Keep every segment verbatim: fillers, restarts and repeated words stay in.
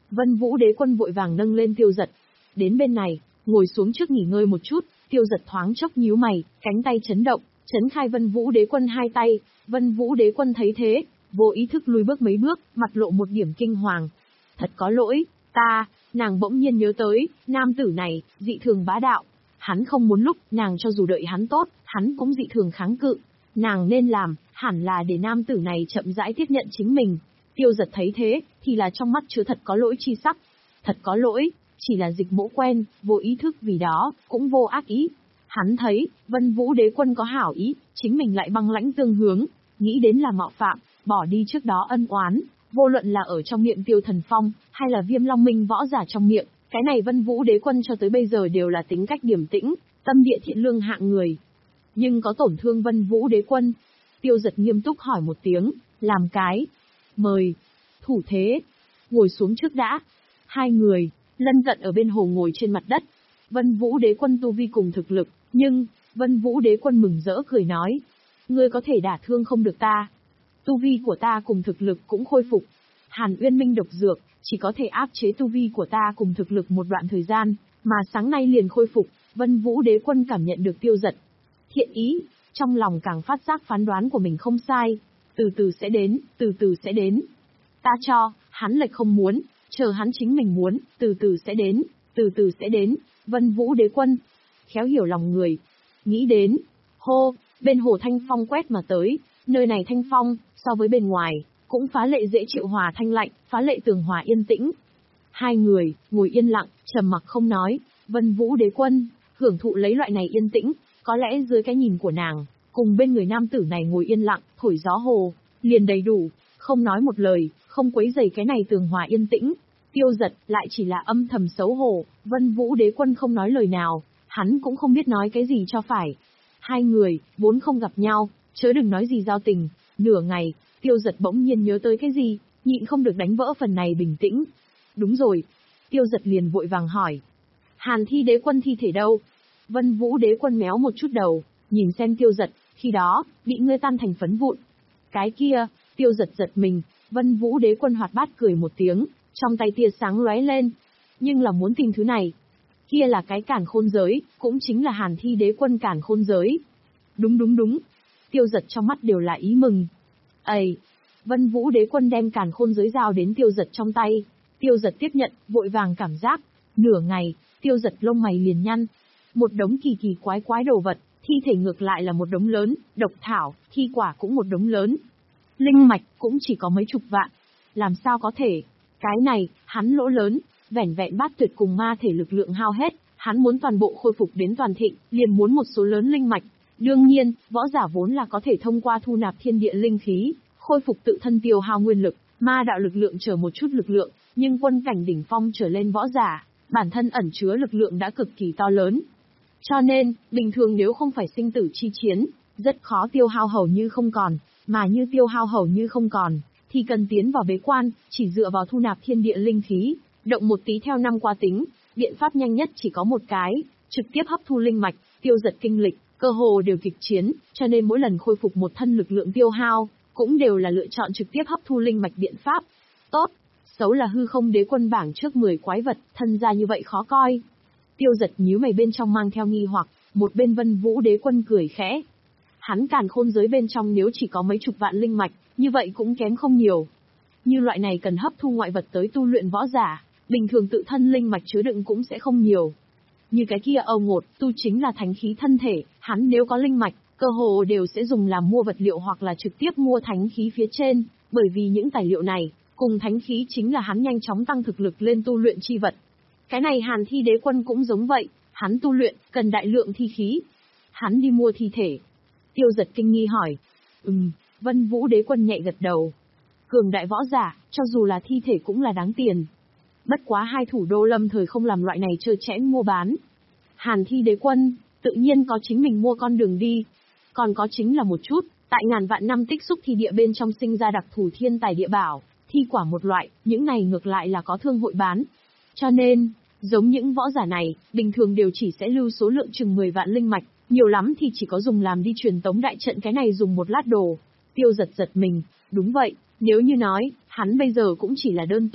Vân Vũ Đế Quân vội vàng nâng lên Tiêu Giật. Đến bên này, ngồi xuống trước nghỉ ngơi một chút, Tiêu Giật thoáng chốc nhíu mày, cánh tay chấn động, chấn khai Vân Vũ Đế Quân hai tay. Vân Vũ Đế Quân thấy thế, vô ý thức lùi bước mấy bước, mặt lộ một điểm kinh hoàng. Thật có lỗi, ta, nàng bỗng nhiên nhớ tới, nam tử này, dị thường bá đạo. Hắn không muốn lúc, nàng cho dù đợi hắn tốt, hắn cũng dị thường kháng cự. Nàng nên làm, hẳn là để nam tử này chậm rãi tiếp nhận chính mình. Tiêu Giật thấy thế, thì là trong mắt chứa thật có lỗi chi sắc. Thật có lỗi, chỉ là dịch mỗ quen, vô ý thức vì đó, cũng vô ác ý. Hắn thấy, Vân Vũ Đế Quân có hảo ý, chính mình lại băng lãnh tương hướng, nghĩ đến là mạo phạm, bỏ đi trước đó ân oán, vô luận là ở trong miệng Tiêu Thần Phong, hay là Viêm Long Minh võ giả trong miệng, cái này Vân Vũ Đế Quân cho tới bây giờ đều là tính cách điềm tĩnh, tâm địa thiện lương hạng người. Nhưng có tổn thương Vân Vũ Đế Quân. Tiêu Giật nghiêm túc hỏi một tiếng, làm cái. Mời. Thủ thế. Ngồi xuống trước đã. Hai người, lân cận ở bên hồ ngồi trên mặt đất. Vân Vũ Đế Quân tu vi cùng thực lực, nhưng, Vân Vũ Đế Quân mừng rỡ cười nói. Ngươi có thể đả thương không được ta. Tu vi của ta cùng thực lực cũng khôi phục. Hàn Uyên Minh độc dược, chỉ có thể áp chế tu vi của ta cùng thực lực một đoạn thời gian, mà sáng nay liền khôi phục. Vân Vũ Đế Quân cảm nhận được Tiêu Giật thiện ý, trong lòng càng phát giác phán đoán của mình không sai. Từ từ sẽ đến, từ từ sẽ đến. Ta cho, hắn lệch không muốn, chờ hắn chính mình muốn, từ từ sẽ đến, từ từ sẽ đến. Vân Vũ Đế Quân, khéo hiểu lòng người. Nghĩ đến, hô, bên hồ thanh phong quét mà tới, nơi này thanh phong, so với bên ngoài, cũng phá lệ dễ chịu hòa thanh lạnh, phá lệ tường hòa yên tĩnh. Hai người, ngồi yên lặng, trầm mặc không nói, Vân Vũ Đế Quân, hưởng thụ lấy loại này yên tĩnh, có lẽ dưới cái nhìn của nàng, cùng bên người nam tử này ngồi yên lặng, thổi gió hồ, liền đầy đủ, không nói một lời, không quấy rầy cái này tường hòa yên tĩnh. Tiêu Giật lại chỉ là âm thầm xấu hổ, Vân Vũ Đế Quân không nói lời nào, hắn cũng không biết nói cái gì cho phải. Hai người, vốn không gặp nhau, chớ đừng nói gì giao tình, nửa ngày, Tiêu Giật bỗng nhiên nhớ tới cái gì, nhịn không được đánh vỡ phần này bình tĩnh. Đúng rồi. Tiêu Giật liền vội vàng hỏi. Hàn Thi Đế Quân thi thể đâu? Vân Vũ Đế Quân méo một chút đầu, nhìn xem Tiêu Giật, khi đó, bị ngươi tan thành phấn vụn. Cái kia, Tiêu Giật giật mình, Vân Vũ Đế Quân hoạt bát cười một tiếng, trong tay tia sáng lóe lên. Nhưng là muốn tìm thứ này. Kia là cái cản khôn giới, cũng chính là Hàn Thi Đế Quân cản khôn giới. Đúng đúng đúng. Tiêu Giật trong mắt đều là ý mừng. Ây! Vân Vũ Đế Quân đem càn khôn giới giao đến Tiêu Giật trong tay. Tiêu Giật tiếp nhận, vội vàng cảm giác. Nửa ngày, Tiêu Giật lông mày liền nhăn. Một đống kỳ kỳ quái quái đồ vật, thi thể ngược lại là một đống lớn, độc thảo, thi quả cũng một đống lớn. Linh mạch cũng chỉ có mấy chục vạn. Làm sao có thể? Cái này, hắn lỗ lớn, vẻn vẹn bát tuyệt cùng ma thể lực lượng hao hết, hắn muốn toàn bộ khôi phục đến toàn thịnh, liền muốn một số lớn linh mạch. Đương nhiên, võ giả vốn là có thể thông qua thu nạp thiên địa linh khí, khôi phục tự thân tiêu hao nguyên lực, ma đạo lực lượng trở một chút lực lượng, nhưng quân cảnh đỉnh phong trở lên võ giả, bản thân ẩn chứa lực lượng đã cực kỳ to lớn. Cho nên, bình thường nếu không phải sinh tử chi chiến, rất khó tiêu hao hầu như không còn, mà như tiêu hao hầu như không còn, thì cần tiến vào bế quan, chỉ dựa vào thu nạp thiên địa linh khí, động một tí theo năm qua tính, biện pháp nhanh nhất chỉ có một cái, trực tiếp hấp thu linh mạch, Tiêu Giật kinh lịch, cơ hồ đều kịch chiến, cho nên mỗi lần khôi phục một thân lực lượng tiêu hao, cũng đều là lựa chọn trực tiếp hấp thu linh mạch biện pháp. Tốt, xấu là hư không đế quân bảng trước mười quái vật, thân ra như vậy khó coi. Tiêu Giật nhíu mày bên trong mang theo nghi hoặc, một bên Vân Vũ Đế Quân cười khẽ. Hắn càn khôn giới bên trong nếu chỉ có mấy chục vạn linh mạch, như vậy cũng kém không nhiều. Như loại này cần hấp thu ngoại vật tới tu luyện võ giả, bình thường tự thân linh mạch chứa đựng cũng sẽ không nhiều. Như cái kia Âu Ngột, tu chính là thánh khí thân thể, hắn nếu có linh mạch, cơ hồ đều sẽ dùng làm mua vật liệu hoặc là trực tiếp mua thánh khí phía trên, bởi vì những tài liệu này, cùng thánh khí chính là hắn nhanh chóng tăng thực lực lên tu luyện chi vật. Cái này Hàn Thi Đế Quân cũng giống vậy, hắn tu luyện, cần đại lượng thi khí. Hắn đi mua thi thể. Tiêu Giật kinh nghi hỏi. Ừm, Vân Vũ Đế Quân nhẹ gật đầu. Cường đại võ giả, cho dù là thi thể cũng là đáng tiền. Bất quá hai thủ đô lâm thời không làm loại này chơi chẽn mua bán. Hàn Thi Đế Quân, tự nhiên có chính mình mua con đường đi. Còn có chính là một chút, tại ngàn vạn năm tích xúc thi địa bên trong sinh ra đặc thù thiên tài địa bảo, thi quả một loại, những này ngược lại là có thương hội bán. Cho nên, giống những võ giả này, bình thường đều chỉ sẽ lưu số lượng chừng mười vạn linh mạch, nhiều lắm thì chỉ có dùng làm đi truyền tống đại trận, cái này dùng một lát đồ. Tiêu Giật giật mình, đúng vậy, nếu như nói, hắn bây giờ cũng chỉ là đơn tu,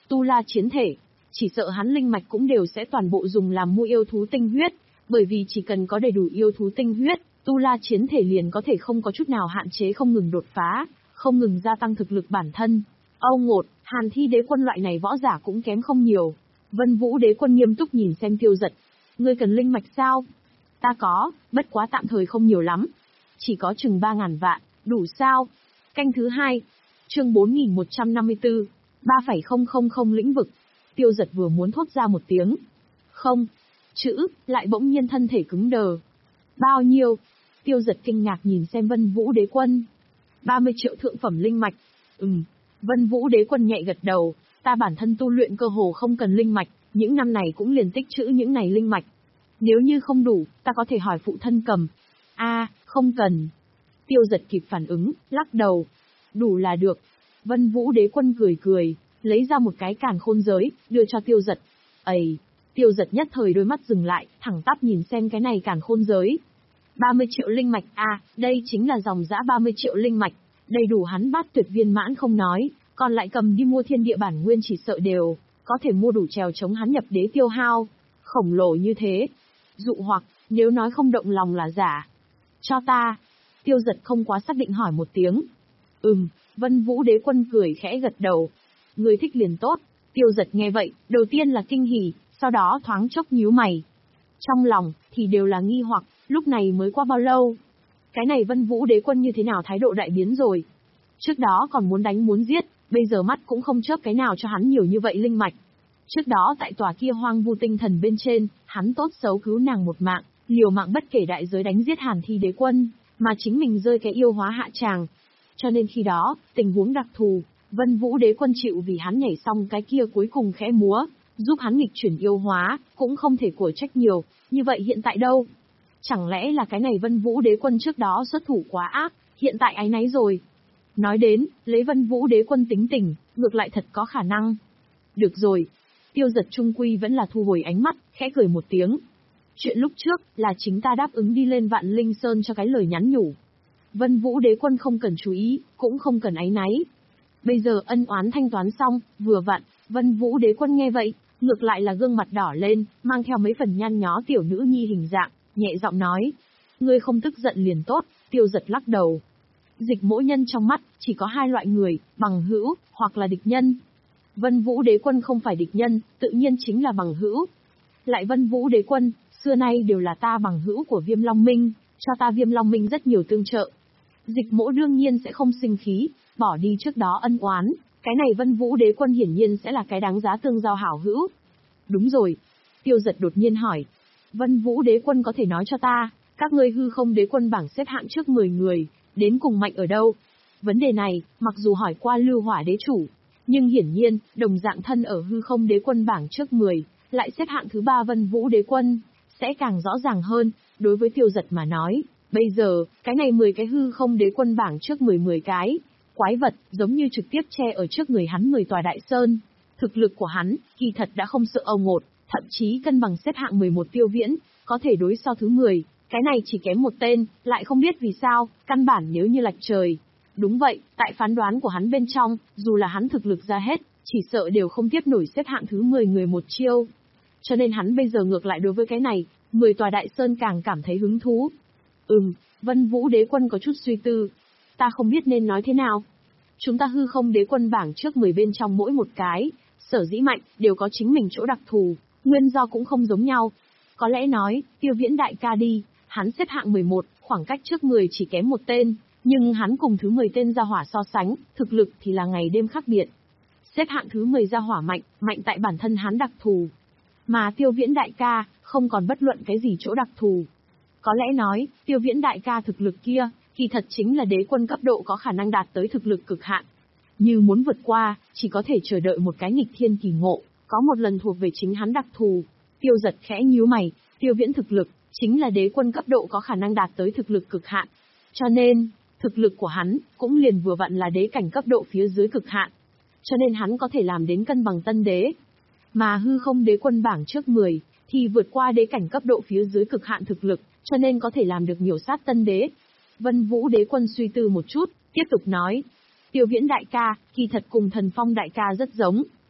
tu la chiến thể. Chỉ sợ hắn linh mạch cũng đều sẽ toàn bộ dùng làm mua yêu thú tinh huyết, bởi vì chỉ cần có đầy đủ yêu thú tinh huyết, tu la chiến thể liền có thể không có chút nào hạn chế không ngừng đột phá, không ngừng gia tăng thực lực bản thân. Âu Ngột, Hàn Thi đế quân loại này võ giả cũng kém không nhiều. Vân Vũ đế quân nghiêm túc nhìn xem Tiêu Dật. Ngươi cần linh mạch sao? Ta có, bất quá tạm thời không nhiều lắm. Chỉ có chừng ba ngàn vạn, đủ sao? Canh thứ hai, chương bốn nghìn một trăm năm mươi tư, ba phẩy không không không lĩnh vực. Tiêu Dật vừa muốn thốt ra một tiếng. Không, chữ, lại bỗng nhiên thân thể cứng đờ. Bao nhiêu? Tiêu Dật kinh ngạc nhìn xem Vân Vũ đế quân. ba mươi triệu thượng phẩm linh mạch. Ừm, Vân Vũ đế quân nhẹ gật đầu, ta bản thân tu luyện cơ hồ không cần linh mạch, những năm này cũng liền tích trữ những này linh mạch. Nếu như không đủ, ta có thể hỏi phụ thân cầm. A, không cần. Tiêu Dật kịp phản ứng, lắc đầu. Đủ là được. Vân Vũ đế quân cười cười, lấy ra một cái càn khôn giới, đưa cho Tiêu Dật. Ầy, Tiêu Dật nhất thời đôi mắt dừng lại, thẳng tắp nhìn xem cái này càn khôn giới. ba mươi triệu linh mạch, à, đây chính là dòng dã ba mươi triệu linh mạch, đầy đủ hắn bát tuyệt viên mãn không nói, còn lại cầm đi mua thiên địa bản nguyên chỉ sợ đều, có thể mua đủ trèo chống hắn nhập đế tiêu hao. Khổng lồ như thế. Dụ hoặc, nếu nói không động lòng là giả. Cho ta. Tiêu Dật không quá xác định hỏi một tiếng. Ừm, Vân Vũ đế quân cười khẽ gật đầu. Người thích liền tốt. Tiêu Dật nghe vậy, đầu tiên là kinh hỉ, sau đó thoáng chốc nhíu mày. Trong lòng, thì đều là nghi hoặc, lúc này mới qua bao lâu? Cái này Vân Vũ đế quân như thế nào thái độ đại biến rồi? Trước đó còn muốn đánh muốn giết, bây giờ mắt cũng không chớp cái nào cho hắn nhiều như vậy linh mạch. Trước đó tại tòa kia hoang vu tinh thần bên trên, hắn tốt xấu cứu nàng một mạng, liều mạng bất kể đại giới đánh giết Hàn Thi đế quân, mà chính mình rơi cái yêu hóa hạ tràng. Cho nên khi đó, tình huống đặc thù, Vân Vũ đế quân chịu vì hắn nhảy xong cái kia cuối cùng khẽ múa, giúp hắn nghịch chuyển yêu hóa, cũng không thể của trách nhiều, như vậy hiện tại đâu? Chẳng lẽ là cái này Vân Vũ đế quân trước đó xuất thủ quá ác, hiện tại áy náy rồi? Nói đến, lấy Vân Vũ đế quân tính tình, ngược lại thật có khả năng. Được rồi. Tiêu Dật trung quy vẫn là thu hồi ánh mắt, khẽ cười một tiếng. Chuyện lúc trước, là chính ta đáp ứng đi lên Vạn Linh Sơn cho cái lời nhắn nhủ. Vân Vũ đế quân không cần chú ý, cũng không cần áy náy. Bây giờ ân oán thanh toán xong, vừa vặn, Vân Vũ đế quân nghe vậy, ngược lại là gương mặt đỏ lên, mang theo mấy phần nhăn nhó tiểu nữ nhi hình dạng, nhẹ giọng nói. Ngươi không tức giận liền tốt. Tiêu Dật lắc đầu. Dịch mỗi nhân trong mắt, chỉ có hai loại người, bằng hữu, hoặc là địch nhân. Vân Vũ đế quân không phải địch nhân, tự nhiên chính là bằng hữu. Lại Vân Vũ đế quân, xưa nay đều là ta bằng hữu của Viêm Long Minh, cho ta Viêm Long Minh rất nhiều tương trợ. Dịch mỗ đương nhiên sẽ không sinh khí, bỏ đi trước đó ân oán, cái này Vân Vũ đế quân hiển nhiên sẽ là cái đáng giá tương giao hảo hữu. Đúng rồi. Tiêu Dật đột nhiên hỏi. Vân Vũ đế quân có thể nói cho ta, các ngươi hư không đế quân bảng xếp hạng trước mười người, đến cùng mạnh ở đâu? Vấn đề này, mặc dù hỏi qua Lưu Hỏa đế chủ, nhưng hiển nhiên, đồng dạng thân ở hư không đế quân bảng trước mười, lại xếp hạng thứ ba Vân Vũ đế quân, sẽ càng rõ ràng hơn, đối với Tiêu Dật mà nói, bây giờ, cái này mười cái hư không đế quân bảng trước mười mười cái, quái vật, giống như trực tiếp che ở trước người hắn mười tòa đại sơn. Thực lực của hắn, kỳ thật đã không sợ Âu Ngột, thậm chí cân bằng xếp hạng mười một Tiêu Viễn, có thể đối so thứ mười, cái này chỉ kém một tên, lại không biết vì sao, căn bản nếu như lệch trời. Đúng vậy, tại phán đoán của hắn bên trong, dù là hắn thực lực ra hết, chỉ sợ đều không tiếp nổi xếp hạng thứ mười người một chiêu. Cho nên hắn bây giờ ngược lại đối với cái này, mười tòa đại sơn càng cảm thấy hứng thú. Ừm, Vân Vũ đế quân có chút suy tư. Ta không biết nên nói thế nào. Chúng ta hư không đế quân bảng trước mười bên trong mỗi một cái, sở dĩ mạnh, đều có chính mình chỗ đặc thù, nguyên do cũng không giống nhau. Có lẽ nói, Tiêu Viễn đại ca đi, hắn xếp hạng mười một, khoảng cách trước mười chỉ kém một tên. Nhưng hắn cùng thứ mười tên gia hỏa so sánh, thực lực thì là ngày đêm khác biệt. Xếp hạng thứ mười gia hỏa mạnh, mạnh tại bản thân hắn đặc thù. Mà Tiêu Viễn đại ca, không còn bất luận cái gì chỗ đặc thù. Có lẽ nói, Tiêu Viễn đại ca thực lực kia, kỳ thật chính là đế quân cấp độ có khả năng đạt tới thực lực cực hạn. Như muốn vượt qua, chỉ có thể chờ đợi một cái nghịch thiên kỳ ngộ, có một lần thuộc về chính hắn đặc thù. Tiêu Dật khẽ nhíu mày, Tiêu Viễn thực lực, chính là đế quân cấp độ có khả năng đạt tới thực lực cực hạn. Cho nên, thực lực của hắn, cũng liền vừa vặn là đế cảnh cấp độ phía dưới cực hạn. Cho nên hắn có thể làm đến cân bằng tân đế. Mà hư không đế quân bảng trước mười, thì vượt qua đế cảnh cấp độ phía dưới cực hạn thực lực, cho nên có thể làm được nhiều sát tân đế. Vân Vũ đế quân suy tư một chút, tiếp tục nói. Tiêu Viễn đại ca, kỳ thật cùng Thần Phong đại ca rất giống.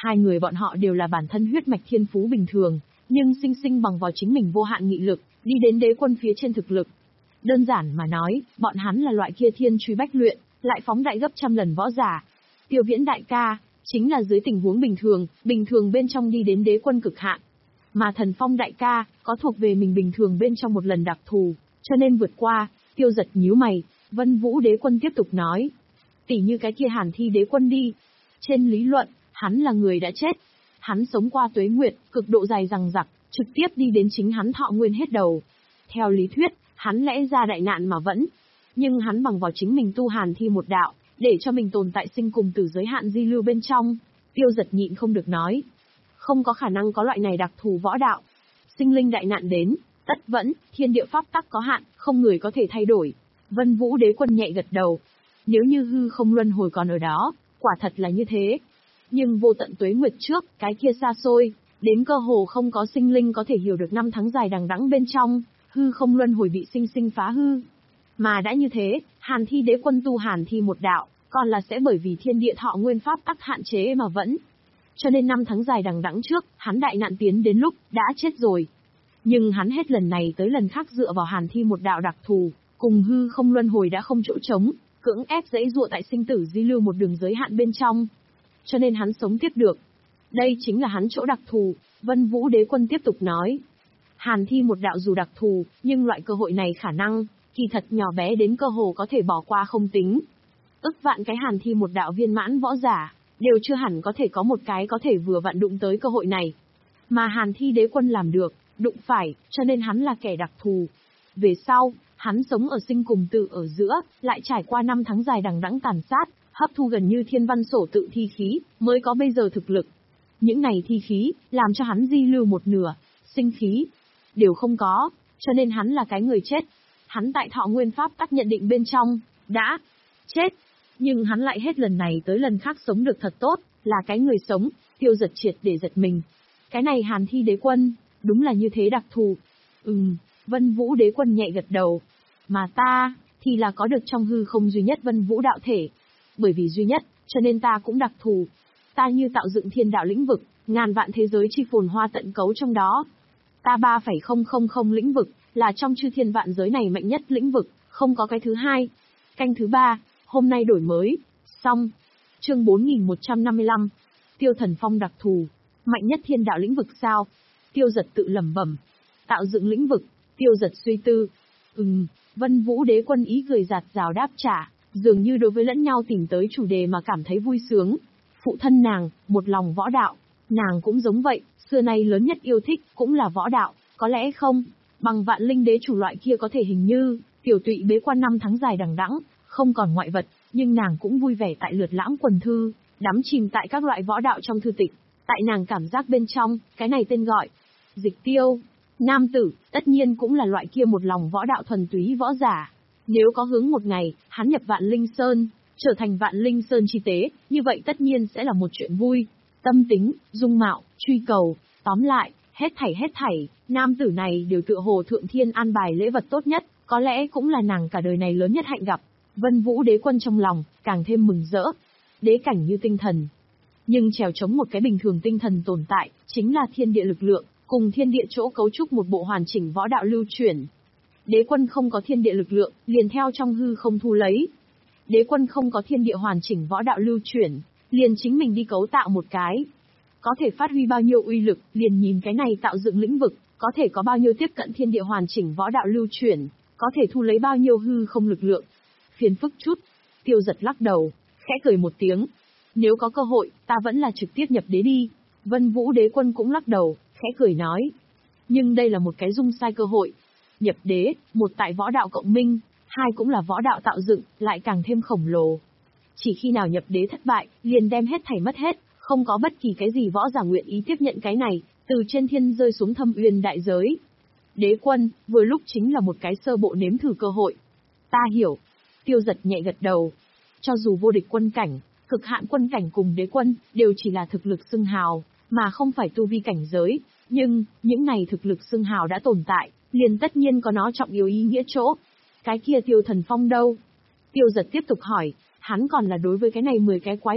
Hai người bọn họ đều là bản thân huyết mạch thiên phú bình thường, nhưng sinh sinh bằng vào chính mình vô hạn nghị lực, đi đến đế quân phía trên thực lực. Đơn giản mà nói, bọn hắn là loại kia thiên truy bách luyện, lại phóng đại gấp trăm lần võ giả. Tiêu Viễn đại ca, chính là dưới tình huống bình thường, bình thường bên trong đi đến đế quân cực hạn. Mà Thần Phong đại ca, có thuộc về mình bình thường bên trong một lần đặc thù, cho nên vượt qua. Tiêu Giật nhíu mày, Vân Vũ đế quân tiếp tục nói. Tỉ như cái kia Hàn Thi đế quân đi. Trên lý luận, hắn là người đã chết. Hắn sống qua tuế nguyệt, cực độ dài dằng dặc, trực tiếp đi đến chính hắn thọ nguyên hết đầu. Theo lý thuyết, hắn lẽ ra đại nạn mà vẫn. Nhưng hắn bằng vào chính mình tu Hàn Thi một đạo, để cho mình tồn tại sinh cùng tử giới hạn di lưu bên trong. Tiêu Giật nhịn không được nói. Không có khả năng có loại này đặc thù võ đạo. Sinh linh đại nạn đến, tất vẫn, thiên địa pháp tắc có hạn, không người có thể thay đổi. Vân Vũ đế quân nhẹ gật đầu. Nếu như hư không luân hồi còn ở đó, quả thật là như thế. Nhưng vô tận tuế nguyệt trước, cái kia xa xôi, đến cơ hồ không có sinh linh có thể hiểu được năm tháng dài đằng đẵng bên trong, hư không luân hồi bị sinh sinh phá hư. Mà đã như thế, Hàn Thi đế quân tu Hàn Thi một đạo, còn là sẽ bởi vì thiên địa thọ nguyên pháp tắc hạn chế mà vẫn. Cho nên năm tháng dài đằng đẵng trước, hắn đại nạn tiến đến lúc, đã chết rồi. Nhưng hắn hết lần này tới lần khác dựa vào Hàn Thi một đạo đặc thù, cùng hư không luân hồi đã không chỗ trống, cưỡng ép dãy dụa tại sinh tử di lưu một đường giới hạn bên trong. Cho nên hắn sống tiếp được. Đây chính là hắn chỗ đặc thù, Vân Vũ đế quân tiếp tục nói. Hàn Thi một đạo dù đặc thù, nhưng loại cơ hội này khả năng, kỳ thật nhỏ bé đến cơ hồ có thể bỏ qua không tính. Ức vạn cái Hàn Thi một đạo viên mãn võ giả, đều chưa hẳn có thể có một cái có thể vừa vặn đụng tới cơ hội này. Mà Hàn Thi đế quân làm được, đụng phải, cho nên hắn là kẻ đặc thù. Về sau, hắn sống ở sinh cùng tử ở giữa, lại trải qua năm tháng dài đằng đẵng tàn sát, hấp thu gần như thiên văn sổ tự thi khí, mới có bây giờ thực lực. Những này thi khí, làm cho hắn di lưu một nửa, sinh khí, đều không có, cho nên hắn là cái người chết. Hắn tại thọ nguyên pháp tắc nhận định bên trong, đã chết. Nhưng hắn lại hết lần này tới lần khác sống được thật tốt, là cái người sống. Tiêu Giật triệt để giật mình. Cái này Hàn Thi đế quân, đúng là như thế đặc thù. Ừm, Vân Vũ đế quân nhẹ gật đầu. Mà ta, thì là có được trong hư không duy nhất Vân Vũ đạo thể. Bởi vì duy nhất, cho nên ta cũng đặc thù. Ta như tạo dựng thiên đạo lĩnh vực, ngàn vạn thế giới chi phồn hoa tận cấu trong đó. Ta ba phẩy không không không lĩnh vực, là trong chư thiên vạn giới này mạnh nhất lĩnh vực, không có cái thứ hai. Canh thứ ba, hôm nay đổi mới, xong. Chương bốn nghìn một trăm năm mươi lăm. Tiêu Thần Phong đặc thù, mạnh nhất thiên đạo lĩnh vực sao? Tiêu Giật tự lẩm bẩm. Tạo dựng lĩnh vực, Tiêu Giật suy tư. Ừm, Vân Vũ đế quân ý cười giạt rào đáp trả, dường như đối với lẫn nhau tìm tới chủ đề mà cảm thấy vui sướng. Phụ thân nàng, một lòng võ đạo, nàng cũng giống vậy, xưa nay lớn nhất yêu thích cũng là võ đạo, có lẽ không, bằng Vạn Linh đế chủ loại kia có thể hình như, tiểu tụy bế quan năm tháng dài đằng đẵng, không còn ngoại vật, nhưng nàng cũng vui vẻ tại lượt lãm quần thư, đắm chìm tại các loại võ đạo trong thư tịch, tại nàng cảm giác bên trong, cái này tên gọi, Dịch Tiêu, nam tử, tất nhiên cũng là loại kia một lòng võ đạo thuần túy võ giả. Nếu có hướng một ngày, hắn nhập Vạn Linh Sơn, trở thành Vạn Linh Sơn chi tế, như vậy tất nhiên sẽ là một chuyện vui. Tâm tính, dung mạo, truy cầu, tóm lại, hết thảy hết thảy, nam tử này đều tựa hồ thượng thiên an bài lễ vật tốt nhất, có lẽ cũng là nàng cả đời này lớn nhất hạnh gặp. Vân Vũ đế quân trong lòng, càng thêm mừng rỡ. Đế cảnh như tinh thần. Nhưng trèo chống một cái bình thường tinh thần tồn tại, chính là thiên địa lực lượng, cùng thiên địa chỗ cấu trúc một bộ hoàn chỉnh võ đạo lưu chuyển. Đế quân không có thiên địa lực lượng, liền theo trong hư không thu lấy. Đế quân không có thiên địa hoàn chỉnh võ đạo lưu chuyển, liền chính mình đi cấu tạo một cái. Có thể phát huy bao nhiêu uy lực, liền nhìn cái này tạo dựng lĩnh vực, có thể có bao nhiêu tiếp cận thiên địa hoàn chỉnh võ đạo lưu chuyển, có thể thu lấy bao nhiêu hư không lực lượng. Phiền phức chút. Tiêu Giật lắc đầu, khẽ cười một tiếng. Nếu có cơ hội, ta vẫn là trực tiếp nhập đế đi. Vân Vũ đế quân cũng lắc đầu, khẽ cười nói. Nhưng đây là một cái dung sai cơ hội. Nhập đế, một tại võ đạo cộng minh, hai cũng là võ đạo tạo dựng, lại càng thêm khổng lồ. Chỉ khi nào nhập đế thất bại, liền đem hết thảy mất hết, không có bất kỳ cái gì võ giả nguyện ý tiếp nhận cái này, từ trên thiên rơi xuống thâm uyên đại giới. Đế quân, vừa lúc chính là một cái sơ bộ nếm thử cơ hội. Ta hiểu. Tiêu Giật nhẹ gật đầu. Cho dù vô địch quân cảnh, cực hạn quân cảnh cùng đế quân, đều chỉ là thực lực xưng hào, mà không phải tu vi cảnh giới, nhưng, những này thực lực xưng hào đã tồn tại, liền tất nhiên có nó trọng yếu ý nghĩa chỗ. Cái kia Tiêu Thần Phong đâu? Tiêu Giật tiếp tục hỏi, hắn còn là đối với cái này mười cái quái vật,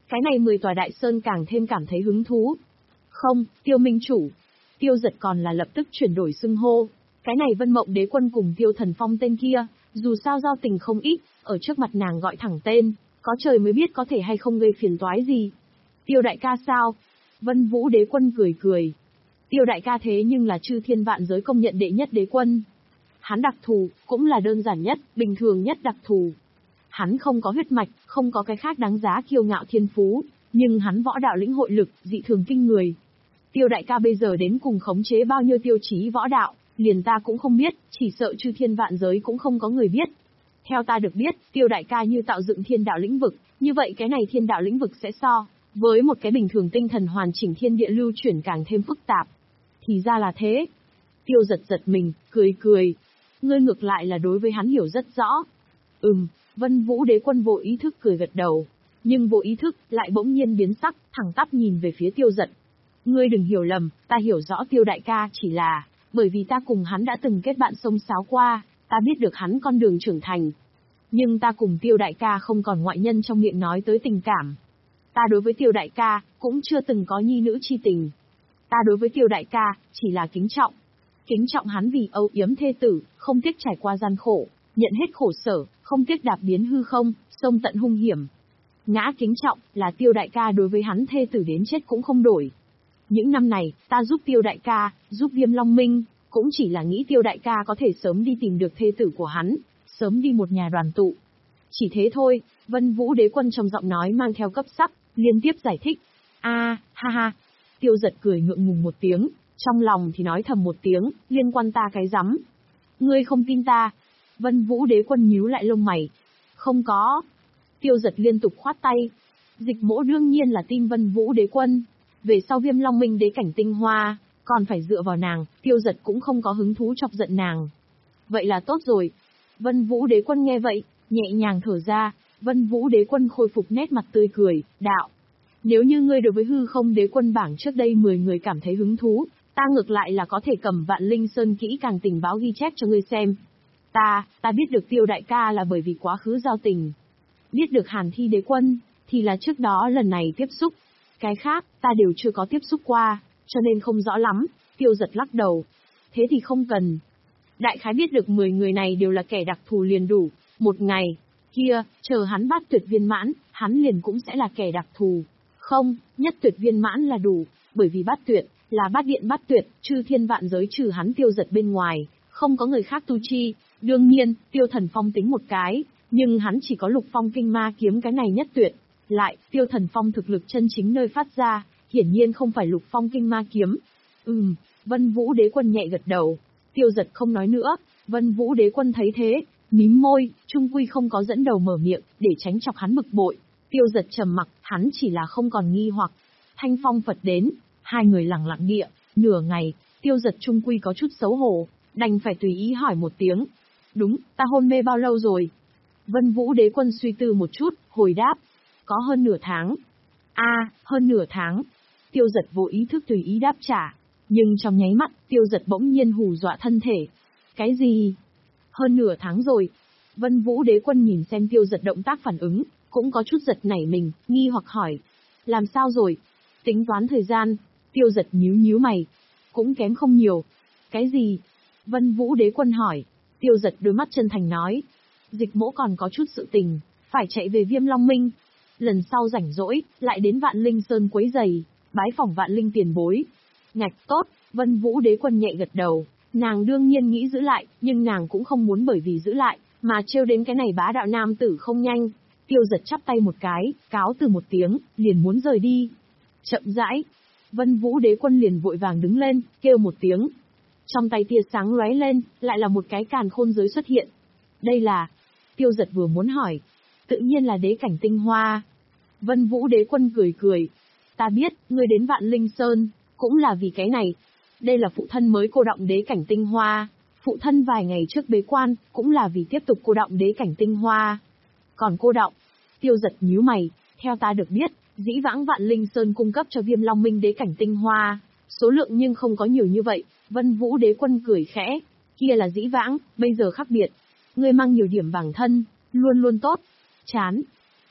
Cái này mười tòa đại sơn càng thêm cảm thấy hứng thú. Không, Tiêu Minh Chủ. Tiêu Giật còn là lập tức chuyển đổi xưng hô. Cái này Vân Mộng Đế Quân cùng Tiêu Thần Phong tên kia, dù sao giao tình không ít, ở trước mặt nàng gọi thẳng tên, có trời mới biết có thể hay không gây phiền toái gì. Tiêu đại ca sao? Vân Vũ Đế Quân cười cười. Tiêu đại ca thế nhưng là chư thiên vạn giới công nhận đệ nhất đế quân. Hắn đặc thù, cũng là đơn giản nhất, bình thường nhất đặc thù. Hắn không có huyết mạch, không có cái khác đáng giá kiêu ngạo thiên phú, nhưng hắn võ đạo lĩnh hội lực, dị thường kinh người. Tiêu đại ca bây giờ đến cùng khống chế bao nhiêu tiêu chí võ đạo, liền ta cũng không biết, chỉ sợ chư thiên vạn giới cũng không có người biết. Theo ta được biết, tiêu đại ca như tạo dựng thiên đạo lĩnh vực, như vậy cái này thiên đạo lĩnh vực sẽ so, với một cái bình thường tinh thần hoàn chỉnh thiên địa lưu chuyển càng thêm phức tạp. Thì ra là thế. Tiêu giật giật mình, cười cười. Ngươi ngược lại là đối với hắn hiểu rất rõ. Ừm, Vân Vũ Đế Quân vô ý thức cười gật đầu. Nhưng vô ý thức, lại bỗng nhiên biến sắc, thẳng tắp nhìn về phía tiêu giật. Ngươi đừng hiểu lầm, ta hiểu rõ tiêu đại ca chỉ là, bởi vì ta cùng hắn đã từng kết bạn sông sáo qua, ta biết được hắn con đường trưởng thành. Nhưng ta cùng tiêu đại ca không còn ngoại nhân trong miệng nói tới tình cảm. Ta đối với tiêu đại ca, cũng chưa từng có nhi nữ chi tình. Ta đối với tiêu đại ca, chỉ là kính trọng. Kính trọng hắn vì âu yếm thê tử, không tiếc trải qua gian khổ, nhận hết khổ sở, không tiếc đạp biến hư không, xông tận hung hiểm. Ngã kính trọng, là tiêu đại ca đối với hắn thê tử đến chết cũng không đổi. Những năm này, ta giúp tiêu đại ca, giúp Viêm Long Minh, cũng chỉ là nghĩ tiêu đại ca có thể sớm đi tìm được thê tử của hắn, sớm đi một nhà đoàn tụ. Chỉ thế thôi, Vân Vũ Đế Quân trong giọng nói mang theo cấp sắc, liên tiếp giải thích. A, ha ha. Tiêu giật cười ngượng ngùng một tiếng, trong lòng thì nói thầm một tiếng, liên quan ta cái rắm. Ngươi không tin ta. Vân Vũ Đế Quân nhíu lại lông mày. Không có. Tiêu giật liên tục khoát tay. Dịch Mỗ đương nhiên là tin Vân Vũ Đế Quân. Về sau Viêm Long Minh đế cảnh tinh hoa, còn phải dựa vào nàng, tiêu giật cũng không có hứng thú chọc giận nàng. Vậy là tốt rồi. Vân Vũ Đế Quân nghe vậy, nhẹ nhàng thở ra, Vân Vũ Đế Quân khôi phục nét mặt tươi cười, đạo. Nếu như ngươi đối với hư không đế quân bảng trước đây mười người cảm thấy hứng thú, ta ngược lại là có thể cầm Vạn Linh Sơn kỹ càng tình báo ghi chép cho ngươi xem. Ta, ta biết được tiêu đại ca là bởi vì quá khứ giao tình. Biết được Hàn Thi đế quân, thì là trước đó lần này tiếp xúc. Cái khác, ta đều chưa có tiếp xúc qua, cho nên không rõ lắm, tiêu giật lắc đầu. Thế thì không cần. Đại khái biết được mười người này đều là kẻ đặc thù liền đủ, một ngày, kia, chờ hắn bát tuyệt viên mãn, hắn liền cũng sẽ là kẻ đặc thù. Không, nhất tuyệt viên mãn là đủ, bởi vì bát tuyệt, là bát điện bát tuyệt, chư thiên vạn giới trừ hắn tiêu giật bên ngoài, không có người khác tu chi. Đương nhiên, tiêu thần phong tính một cái, nhưng hắn chỉ có lục phong kinh ma kiếm cái này nhất tuyệt. Lại, tiêu thần phong thực lực chân chính nơi phát ra, hiển nhiên không phải lục phong kinh ma kiếm. Ừm, Vân Vũ Đế Quân nhẹ gật đầu. Tiêu giật không nói nữa, Vân Vũ Đế Quân thấy thế, mím môi, trung quy không có dẫn đầu mở miệng, để tránh chọc hắn bực bội. Tiêu giật trầm mặc, hắn chỉ là không còn nghi hoặc. Thanh phong Phật đến, hai người lặng lặng địa, nửa ngày, tiêu giật trung quy có chút xấu hổ, đành phải tùy ý hỏi một tiếng. Đúng, ta hôn mê bao lâu rồi? Vân Vũ Đế Quân suy tư một chút, hồi đáp. Có hơn nửa tháng. A, à, hơn nửa tháng. Tiêu giật vô ý thức tùy ý đáp trả. Nhưng trong nháy mắt, tiêu giật bỗng nhiên hù dọa thân thể. Cái gì? Hơn nửa tháng rồi. Vân Vũ Đế Quân nhìn xem tiêu giật động tác phản ứng, cũng có chút giật nảy mình, nghi hoặc hỏi. Làm sao rồi? Tính toán thời gian. Tiêu giật nhíu nhíu mày. Cũng kém không nhiều. Cái gì? Vân Vũ Đế Quân hỏi. Tiêu giật đôi mắt chân thành nói. Dịch Mỗ còn có chút sự tình, phải chạy về Viêm Long Minh. Lần sau rảnh rỗi, lại đến Vạn Linh Sơn quấy giày, bái phỏng Vạn Linh tiền bối. Ngạch tốt, Vân Vũ Đế Quân nhẹ gật đầu, nàng đương nhiên nghĩ giữ lại, nhưng nàng cũng không muốn bởi vì giữ lại, mà trêu đến cái này bá đạo nam tử không nhanh. Tiêu giật chắp tay một cái, cáo từ một tiếng, liền muốn rời đi. Chậm rãi, Vân Vũ Đế Quân liền vội vàng đứng lên, kêu một tiếng. Trong tay tia sáng lóe lên, lại là một cái càn khôn giới xuất hiện. Đây là... Tiêu giật vừa muốn hỏi. Tự nhiên là đế cảnh tinh hoa. Vân Vũ Đế Quân cười cười. Ta biết, ngươi đến Vạn Linh Sơn, cũng là vì cái này. Đây là phụ thân mới cô động đế cảnh tinh hoa. Phụ thân vài ngày trước bế quan, cũng là vì tiếp tục cô động đế cảnh tinh hoa. Còn cô động, tiêu giật nhíu mày, theo ta được biết, dĩ vãng Vạn Linh Sơn cung cấp cho Viêm Long Minh đế cảnh tinh hoa. Số lượng nhưng không có nhiều như vậy. Vân Vũ Đế Quân cười khẽ. Kia là dĩ vãng, bây giờ khác biệt. Ngươi mang nhiều điểm bằng thân, luôn luôn tốt. Chán.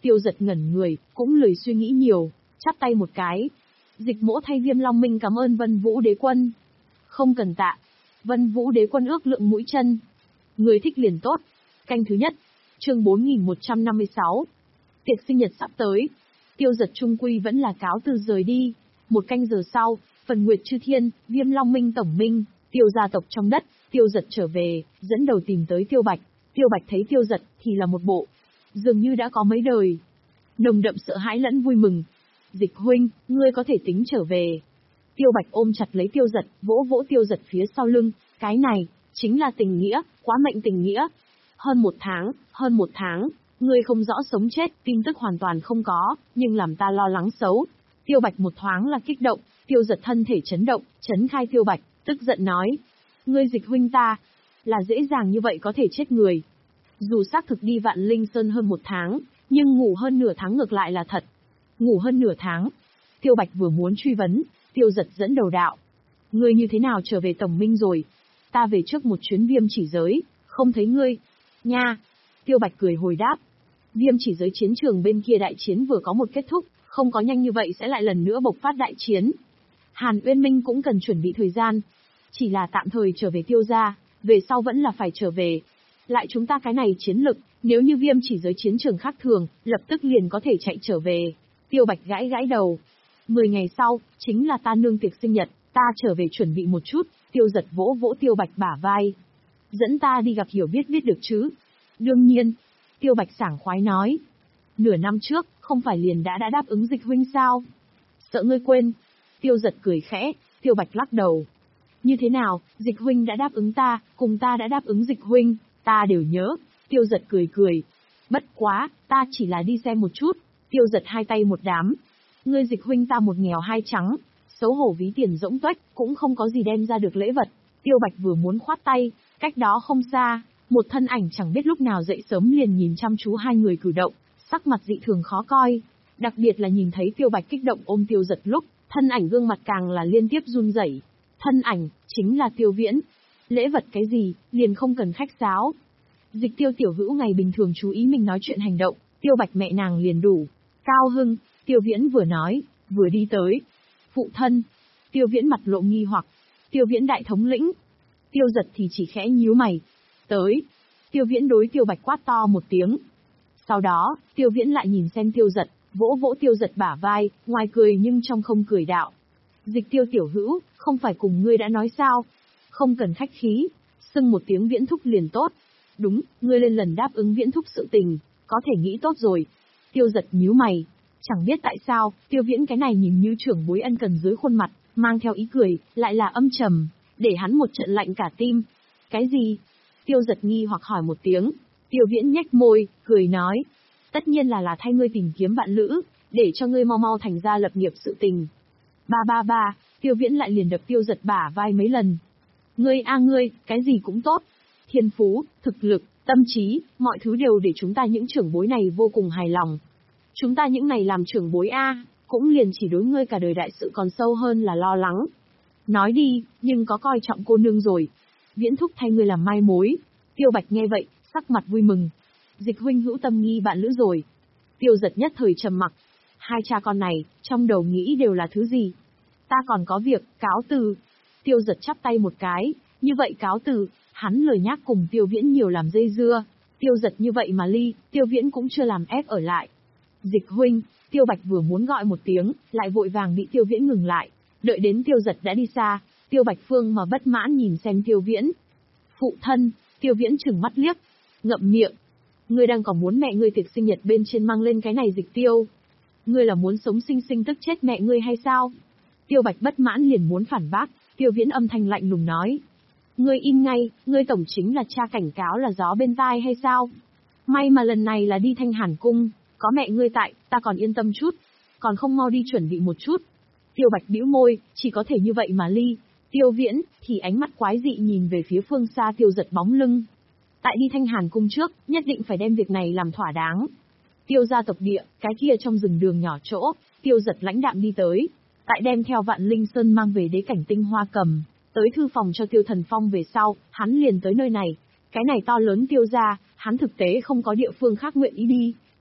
Tiêu Giật ngẩn người, cũng lười suy nghĩ nhiều, chắp tay một cái. Dịch Mỗ thay Viêm Long Minh cảm ơn Vân Vũ Đế Quân. Không cần tạ. Vân Vũ Đế Quân ước lượng mũi chân. Người thích liền tốt. Canh thứ nhất. Chương bốn nghìn một trăm năm mươi sáu. Tiệc sinh nhật sắp tới. Tiêu Giật trung quy vẫn là cáo từ rời đi. Một canh giờ sau, Phần Nguyệt Chư Thiên, Viêm Long Minh tổng minh, Tiêu gia tộc trong đất, Tiêu Giật trở về, dẫn đầu tìm tới Tiêu Bạch. Tiêu Bạch thấy Tiêu Giật thì là một bộ, dường như đã có mấy đời. Nồng đậm sợ hãi lẫn vui mừng. Dịch huynh, ngươi có thể tính trở về. Tiêu Bạch ôm chặt lấy Tiêu Giật, vỗ vỗ Tiêu Giật phía sau lưng, cái này, chính là tình nghĩa, quá mệnh tình nghĩa. Hơn một tháng, hơn một tháng, ngươi không rõ sống chết, tin tức hoàn toàn không có, nhưng làm ta lo lắng xấu. Tiêu Bạch một thoáng là kích động, Tiêu Giật thân thể chấn động, chấn khai Tiêu Bạch, tức giận nói. Ngươi Dịch huynh ta, là dễ dàng như vậy có thể chết người. Dù xác thực đi Vạn Linh Sơn hơn một tháng, nhưng ngủ hơn nửa tháng ngược lại là thật. Ngủ hơn nửa tháng. Tiêu Bạch vừa muốn truy vấn, Tiêu Giật dẫn đầu đạo. Ngươi như thế nào trở về tổng minh rồi? Ta về trước một chuyến Viêm Chỉ Giới, không thấy ngươi. Nha! Tiêu Bạch cười hồi đáp. Viêm Chỉ Giới chiến trường bên kia đại chiến vừa có một kết thúc, không có nhanh như vậy sẽ lại lần nữa bộc phát đại chiến. Hàn Uyên Minh cũng cần chuẩn bị thời gian. Chỉ là tạm thời trở về Tiêu gia, về sau vẫn là phải trở về. Lại chúng ta cái này chiến lực, nếu như Viêm Chỉ Giới chiến trường khác thường, lập tức liền có thể chạy trở về. Tiêu Bạch gãi gãi đầu. Mười ngày sau, chính là ta nương tiệc sinh nhật, ta trở về chuẩn bị một chút. Tiêu Giật vỗ vỗ Tiêu Bạch bả vai. Dẫn ta đi gặp hiểu biết biết được chứ? Đương nhiên. Tiêu Bạch sảng khoái nói. Nửa năm trước, không phải liền đã đã đáp ứng Dịch huynh sao? Sợ ngươi quên. Tiêu Giật cười khẽ, Tiêu Bạch lắc đầu. Như thế nào, Dịch huynh đã đáp ứng ta, cùng ta đã đáp ứng Dịch huynh, ta đều nhớ. Tiêu Giật cười cười. Bất quá, ta chỉ là đi xem một chút. Tiêu Giật hai tay một đám. Ngươi Dịch huynh ta một nghèo hai trắng, xấu hổ ví tiền rỗng tuếch, cũng không có gì đem ra được lễ vật. Tiêu Bạch vừa muốn khoát tay, cách đó không xa, một thân ảnh chẳng biết lúc nào dậy sớm liền nhìn chăm chú hai người cử động, sắc mặt dị thường khó coi. Đặc biệt là nhìn thấy Tiêu Bạch kích động ôm Tiêu Giật lúc, thân ảnh gương mặt càng là liên tiếp run rẩy. Thân ảnh, chính là Tiêu Viễn. Lễ vật cái gì, liền không cần khách sáo. Dịch Tiêu tiểu hữu ngày bình thường chú ý mình nói chuyện hành động, Tiêu Bạch mẹ nàng liền đủ. Cao hưng, Tiêu Viễn vừa nói, vừa đi tới. Phụ thân. Tiêu Viễn mặt lộ nghi hoặc. Tiêu Viễn đại thống lĩnh. Tiêu Giật thì chỉ khẽ nhíu mày. Tới. Tiêu Viễn đối Tiêu Bạch quát to một tiếng. Sau đó, Tiêu Viễn lại nhìn xem Tiêu Giật, vỗ vỗ Tiêu Giật bả vai, ngoài cười nhưng trong không cười đạo. Dịch Tiêu tiểu hữu, không phải cùng ngươi đã nói sao? Không cần khách khí, xưng một tiếng Viễn thúc liền tốt. Đúng, ngươi lên lần đáp ứng Viễn thúc sự tình, có thể nghĩ tốt rồi. Tiêu Giật nhíu mày. Chẳng biết tại sao, Tiêu Viễn cái này nhìn như trưởng bối ân cần dưới khuôn mặt, mang theo ý cười, lại là âm trầm, để hắn một trận lạnh cả tim. Cái gì? Tiêu Giật nghi hoặc hỏi một tiếng. Tiêu Viễn nhếch môi, cười nói. Tất nhiên là là thay ngươi tìm kiếm bạn lữ, để cho ngươi mau mau thành ra lập nghiệp sự tình. Ba ba ba, Tiêu Viễn lại liền đập Tiêu Giật bả vai mấy lần. Ngươi a ngươi, cái gì cũng tốt. Thiên phú, thực lực, tâm trí, mọi thứ đều để chúng ta những trưởng bối này vô cùng hài lòng. Chúng ta những này làm trưởng bối A, cũng liền chỉ đối ngươi cả đời đại sự còn sâu hơn là lo lắng. Nói đi, nhưng có coi trọng cô nương rồi. Viễn thúc thay ngươi làm mai mối. Tiêu Bạch nghe vậy, sắc mặt vui mừng. Dịch huynh hữu tâm nghi bạn lữ rồi. Tiêu Giật nhất thời trầm mặc. Hai cha con này, trong đầu nghĩ đều là thứ gì? Ta còn có việc, cáo từ. Tiêu Giật chắp tay một cái, như vậy cáo từ, hắn lời nhắc cùng Tiêu Viễn nhiều làm dây dưa. Tiêu Giật như vậy mà ly, Tiêu Viễn cũng chưa làm ép ở lại. Dịch huynh, Tiêu Bạch vừa muốn gọi một tiếng, lại vội vàng bị Tiêu Viễn ngừng lại. Đợi đến Tiêu Giật đã đi xa, Tiêu Bạch Phương mà bất mãn nhìn xem Tiêu Viễn. Phụ thân, Tiêu Viễn trừng mắt liếc, ngậm miệng. Ngươi đang còn muốn mẹ ngươi tiệc sinh nhật bên trên mang lên cái này Dịch Tiêu. Ngươi là muốn sống sinh sinh tức chết mẹ ngươi hay sao? Tiêu Bạch bất mãn liền muốn phản bác, Tiêu Viễn âm thanh lạnh lùng nói. Ngươi im ngay, ngươi tổng chính là cha cảnh cáo là gió bên tai hay sao? May mà lần này là đi Thanh Hàn Cung. Có mẹ ngươi tại, ta còn yên tâm chút. Còn không mau đi chuẩn bị một chút. Tiêu Bạch bĩu môi, chỉ có thể như vậy mà ly. Tiêu Viễn, thì ánh mắt quái dị nhìn về phía phương xa Tiêu Giật bóng lưng. Tại đi Thanh Hàn Cung trước, nhất định phải đem việc này làm thỏa đáng. Tiêu gia tộc địa, cái kia trong rừng đường nhỏ chỗ, Tiêu Giật lãnh đạm đi tới. Tại đem theo Vạn Linh Sơn mang về đế cảnh tinh hoa cầm, tới thư phòng cho Tiêu Thần Phong về sau, hắn liền tới nơi này. Cái này to lớn Tiêu gia, hắn thực tế không có địa phương khác nguyện ý đi.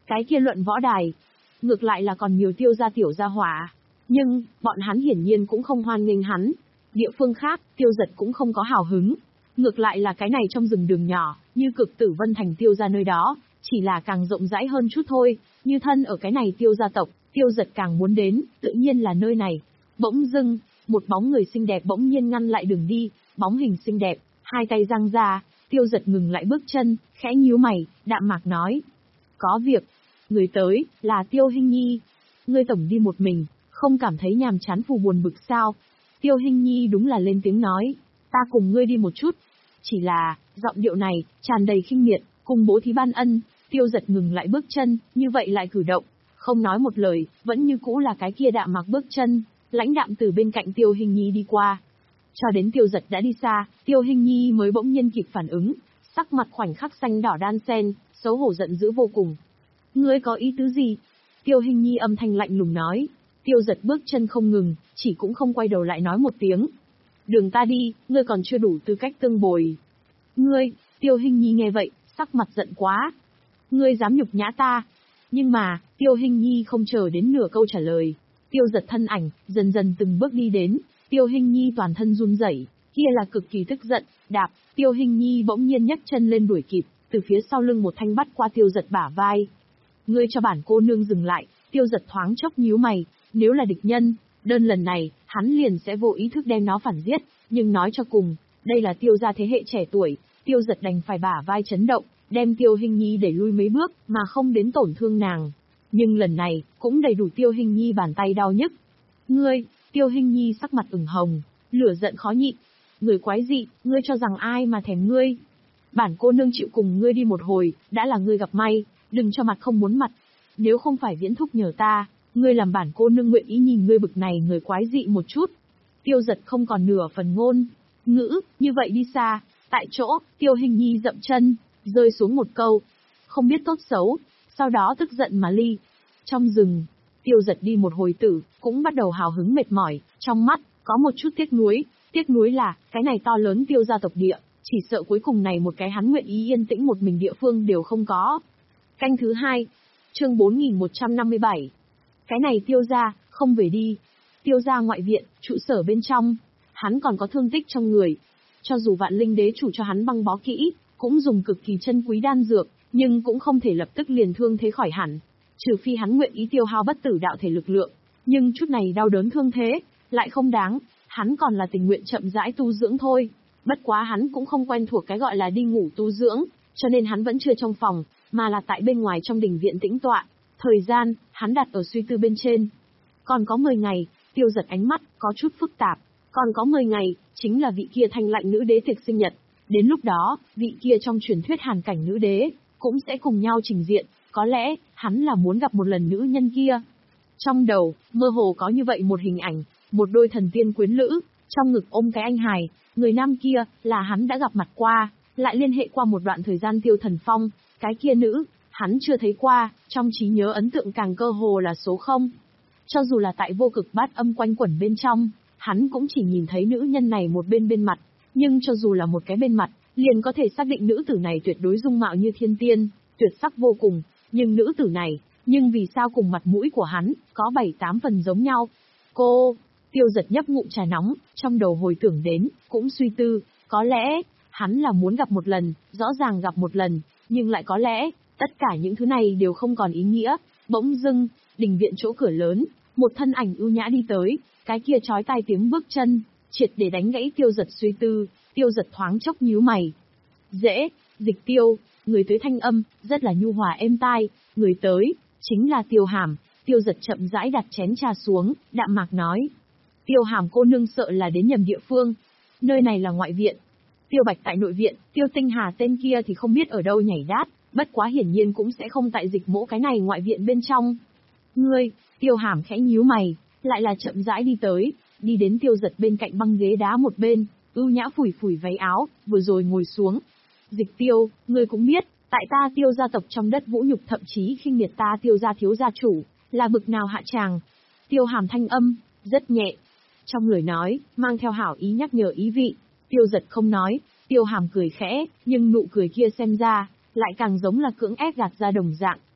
Cái kia luận võ đài, ngược lại là còn nhiều tiêu gia tiểu gia hỏa. Nhưng, bọn hắn hiển nhiên cũng không hoan nghênh hắn. Địa phương khác, Tiêu Giật cũng không có hào hứng. Ngược lại là cái này trong rừng đường nhỏ, như Cực Tử Vân Thành Tiêu gia nơi đó, chỉ là càng rộng rãi hơn chút thôi, như thân ở cái này Tiêu gia tộc, Tiêu Giật càng muốn đến, tự nhiên là nơi này. Bỗng dưng, một bóng người xinh đẹp bỗng nhiên ngăn lại đường đi, bóng hình xinh đẹp, hai tay giang ra, Tiêu Giật ngừng lại bước chân, khẽ nhíu mày, đạm mạc nói. Có việc, người tới, là Tiêu Hinh Nhi. Ngươi tổng đi một mình, không cảm thấy nhàm chán phù buồn bực sao? Tiêu Hinh Nhi đúng là lên tiếng nói, ta cùng ngươi đi một chút. Chỉ là, giọng điệu này, tràn đầy khinh miệt, cùng bố thí ban ân, Tiêu Giật ngừng lại bước chân, như vậy lại cử động, không nói một lời, vẫn như cũ là cái kia đạm mặc bước chân, lãnh đạm từ bên cạnh Tiêu Hinh Nhi đi qua. Cho đến Tiêu Giật đã đi xa, Tiêu Hinh Nhi mới bỗng nhiên kịp phản ứng, sắc mặt khoảnh khắc xanh đỏ đan xen, xấu hổ giận dữ vô cùng. Ngươi có ý tứ gì? Tiêu Hinh Nhi âm thanh lạnh lùng nói. Tiêu Giật bước chân không ngừng, chỉ cũng không quay đầu lại nói một tiếng. Đường ta đi, ngươi còn chưa đủ tư cách tương bồi. Ngươi, Tiêu Hinh Nhi nghe vậy, sắc mặt giận quá. Ngươi dám nhục nhã ta. Nhưng mà, Tiêu Hinh Nhi không chờ đến nửa câu trả lời. Tiêu Giật thân ảnh, dần dần từng bước đi đến, Tiêu Hinh Nhi toàn thân run rẩy, kia là cực kỳ tức giận, đạp, Tiêu Hinh Nhi bỗng nhiên nhấc chân lên đuổi kịp, từ phía sau lưng một thanh bắt qua Tiêu Giật bả vai. Ngươi cho bản cô nương dừng lại, Tiêu Giật thoáng chốc nhíu mày, nếu là địch nhân, đơn lần này, hắn liền sẽ vô ý thức đem nó phản giết, nhưng nói cho cùng, đây là Tiêu gia thế hệ trẻ tuổi, Tiêu Giật đành phải bả vai chấn động, đem Tiêu Hinh Nhi đẩy lui mấy bước, mà không đến tổn thương nàng. Nhưng lần này, cũng đầy đủ Tiêu Hinh Nhi bàn tay đau nhức. Ngươi, Tiêu Hinh Nhi sắc mặt ửng hồng, lửa giận khó nhịn. Người quái dị, ngươi cho rằng ai mà thèm ngươi? Bản cô nương chịu cùng ngươi đi một hồi, đã là ngươi gặp may, đừng cho mặt không muốn mặt. Nếu không phải Viễn Thúc nhờ ta, ngươi làm bản cô nương nguyện ý nhìn ngươi bực này người quái dị một chút. Tiêu Giật không còn nửa phần ngôn ngữ, như vậy đi xa, tại chỗ, Tiêu Hinh Nhi dậm chân, rơi xuống một câu, không biết tốt xấu, sau đó tức giận mà ly. Trong rừng, Tiêu Giật đi một hồi tử, cũng bắt đầu hào hứng mệt mỏi, trong mắt, có một chút tiếc nuối, tiếc nuối là, cái này to lớn Tiêu gia tộc địa, chỉ sợ cuối cùng này một cái hắn nguyện ý yên tĩnh một mình địa phương đều không có. Canh thứ hai, chương bốn nghìn một trăm năm mươi bảy. Cái này Tiêu gia, không về đi. Tiêu gia ngoại viện, trụ sở bên trong, hắn còn có thương tích trong người. Cho dù Vạn Linh đế chủ cho hắn băng bó kỹ, cũng dùng cực kỳ chân quý đan dược, nhưng cũng không thể lập tức liền thương thế khỏi hẳn. Trừ phi hắn nguyện ý tiêu hao bất tử đạo thể lực lượng, nhưng chút này đau đớn thương thế, lại không đáng, hắn còn là tình nguyện chậm rãi tu dưỡng thôi. Bất quá hắn cũng không quen thuộc cái gọi là đi ngủ tu dưỡng, cho nên hắn vẫn chưa trong phòng, mà là tại bên ngoài trong đình viện tĩnh tọa. Thời gian, hắn đặt ở suy tư bên trên. Còn có mười ngày, Tiêu Giật ánh mắt, có chút phức tạp. Còn có mười ngày, chính là vị kia thanh lạnh nữ đế tiệc sinh nhật. Đến lúc đó, vị kia trong truyền thuyết hàn cảnh nữ đế, cũng sẽ cùng nhau trình diện. Có lẽ, hắn là muốn gặp một lần nữ nhân kia. Trong đầu, mơ hồ có như vậy một hình ảnh, một đôi thần tiên quyến lữ, trong ngực ôm cái anh hài, người nam kia, là hắn đã gặp mặt qua, lại liên hệ qua một đoạn thời gian Tiêu Thần Phong, cái kia nữ, hắn chưa thấy qua, trong trí nhớ ấn tượng càng cơ hồ là số không. Cho dù là tại vô cực bát âm quanh quẩn bên trong, hắn cũng chỉ nhìn thấy nữ nhân này một bên bên mặt, nhưng cho dù là một cái bên mặt, liền có thể xác định nữ tử này tuyệt đối dung mạo như thiên tiên, tuyệt sắc vô cùng, nhưng nữ tử này, nhưng vì sao cùng mặt mũi của hắn, có bảy tám phần giống nhau. Cô, Tiêu Giật nhấp ngụm trà nóng, trong đầu hồi tưởng đến, cũng suy tư, có lẽ, hắn là muốn gặp một lần, rõ ràng gặp một lần, nhưng lại có lẽ, tất cả những thứ này đều không còn ý nghĩa. Bỗng dưng, đình viện chỗ cửa lớn, một thân ảnh ưu nhã đi tới, cái kia chói tai tiếng bước chân, triệt để đánh gãy Tiêu Giật suy tư. Tiêu Giật thoáng chốc nhíu mày. Dễ, Dịch Tiêu, người tới thanh âm, rất là nhu hòa êm tai, người tới, chính là Tiêu Hàm. Tiêu Giật chậm rãi đặt chén trà xuống, đạm mạc nói. Tiêu Hàm cô nương sợ là đến nhầm địa phương, nơi này là ngoại viện. Tiêu Bạch tại nội viện, Tiêu Tinh Hà tên kia thì không biết ở đâu nhảy đát, bất quá hiển nhiên cũng sẽ không tại Dịch Mỗ cái này ngoại viện bên trong. Ngươi, Tiêu Hàm khẽ nhíu mày, lại là chậm rãi đi tới, đi đến Tiêu Giật bên cạnh băng ghế đá một bên, ưu nhã phủi phủi váy áo, vừa rồi ngồi xuống. Dịch Tiêu, ngươi cũng biết, tại ta Tiêu gia tộc trong đất vũ nhục thậm chí khinh miệt ta Tiêu gia thiếu gia chủ, là bực nào hạ tràng. Tiêu Hàm thanh âm, rất nhẹ. Trong lời nói, mang theo hảo ý nhắc nhở ý vị. Tiêu Giật không nói, Tiêu Hàm cười khẽ, nhưng nụ cười kia xem ra, lại càng giống là cưỡng ép gạt ra đồng dạng,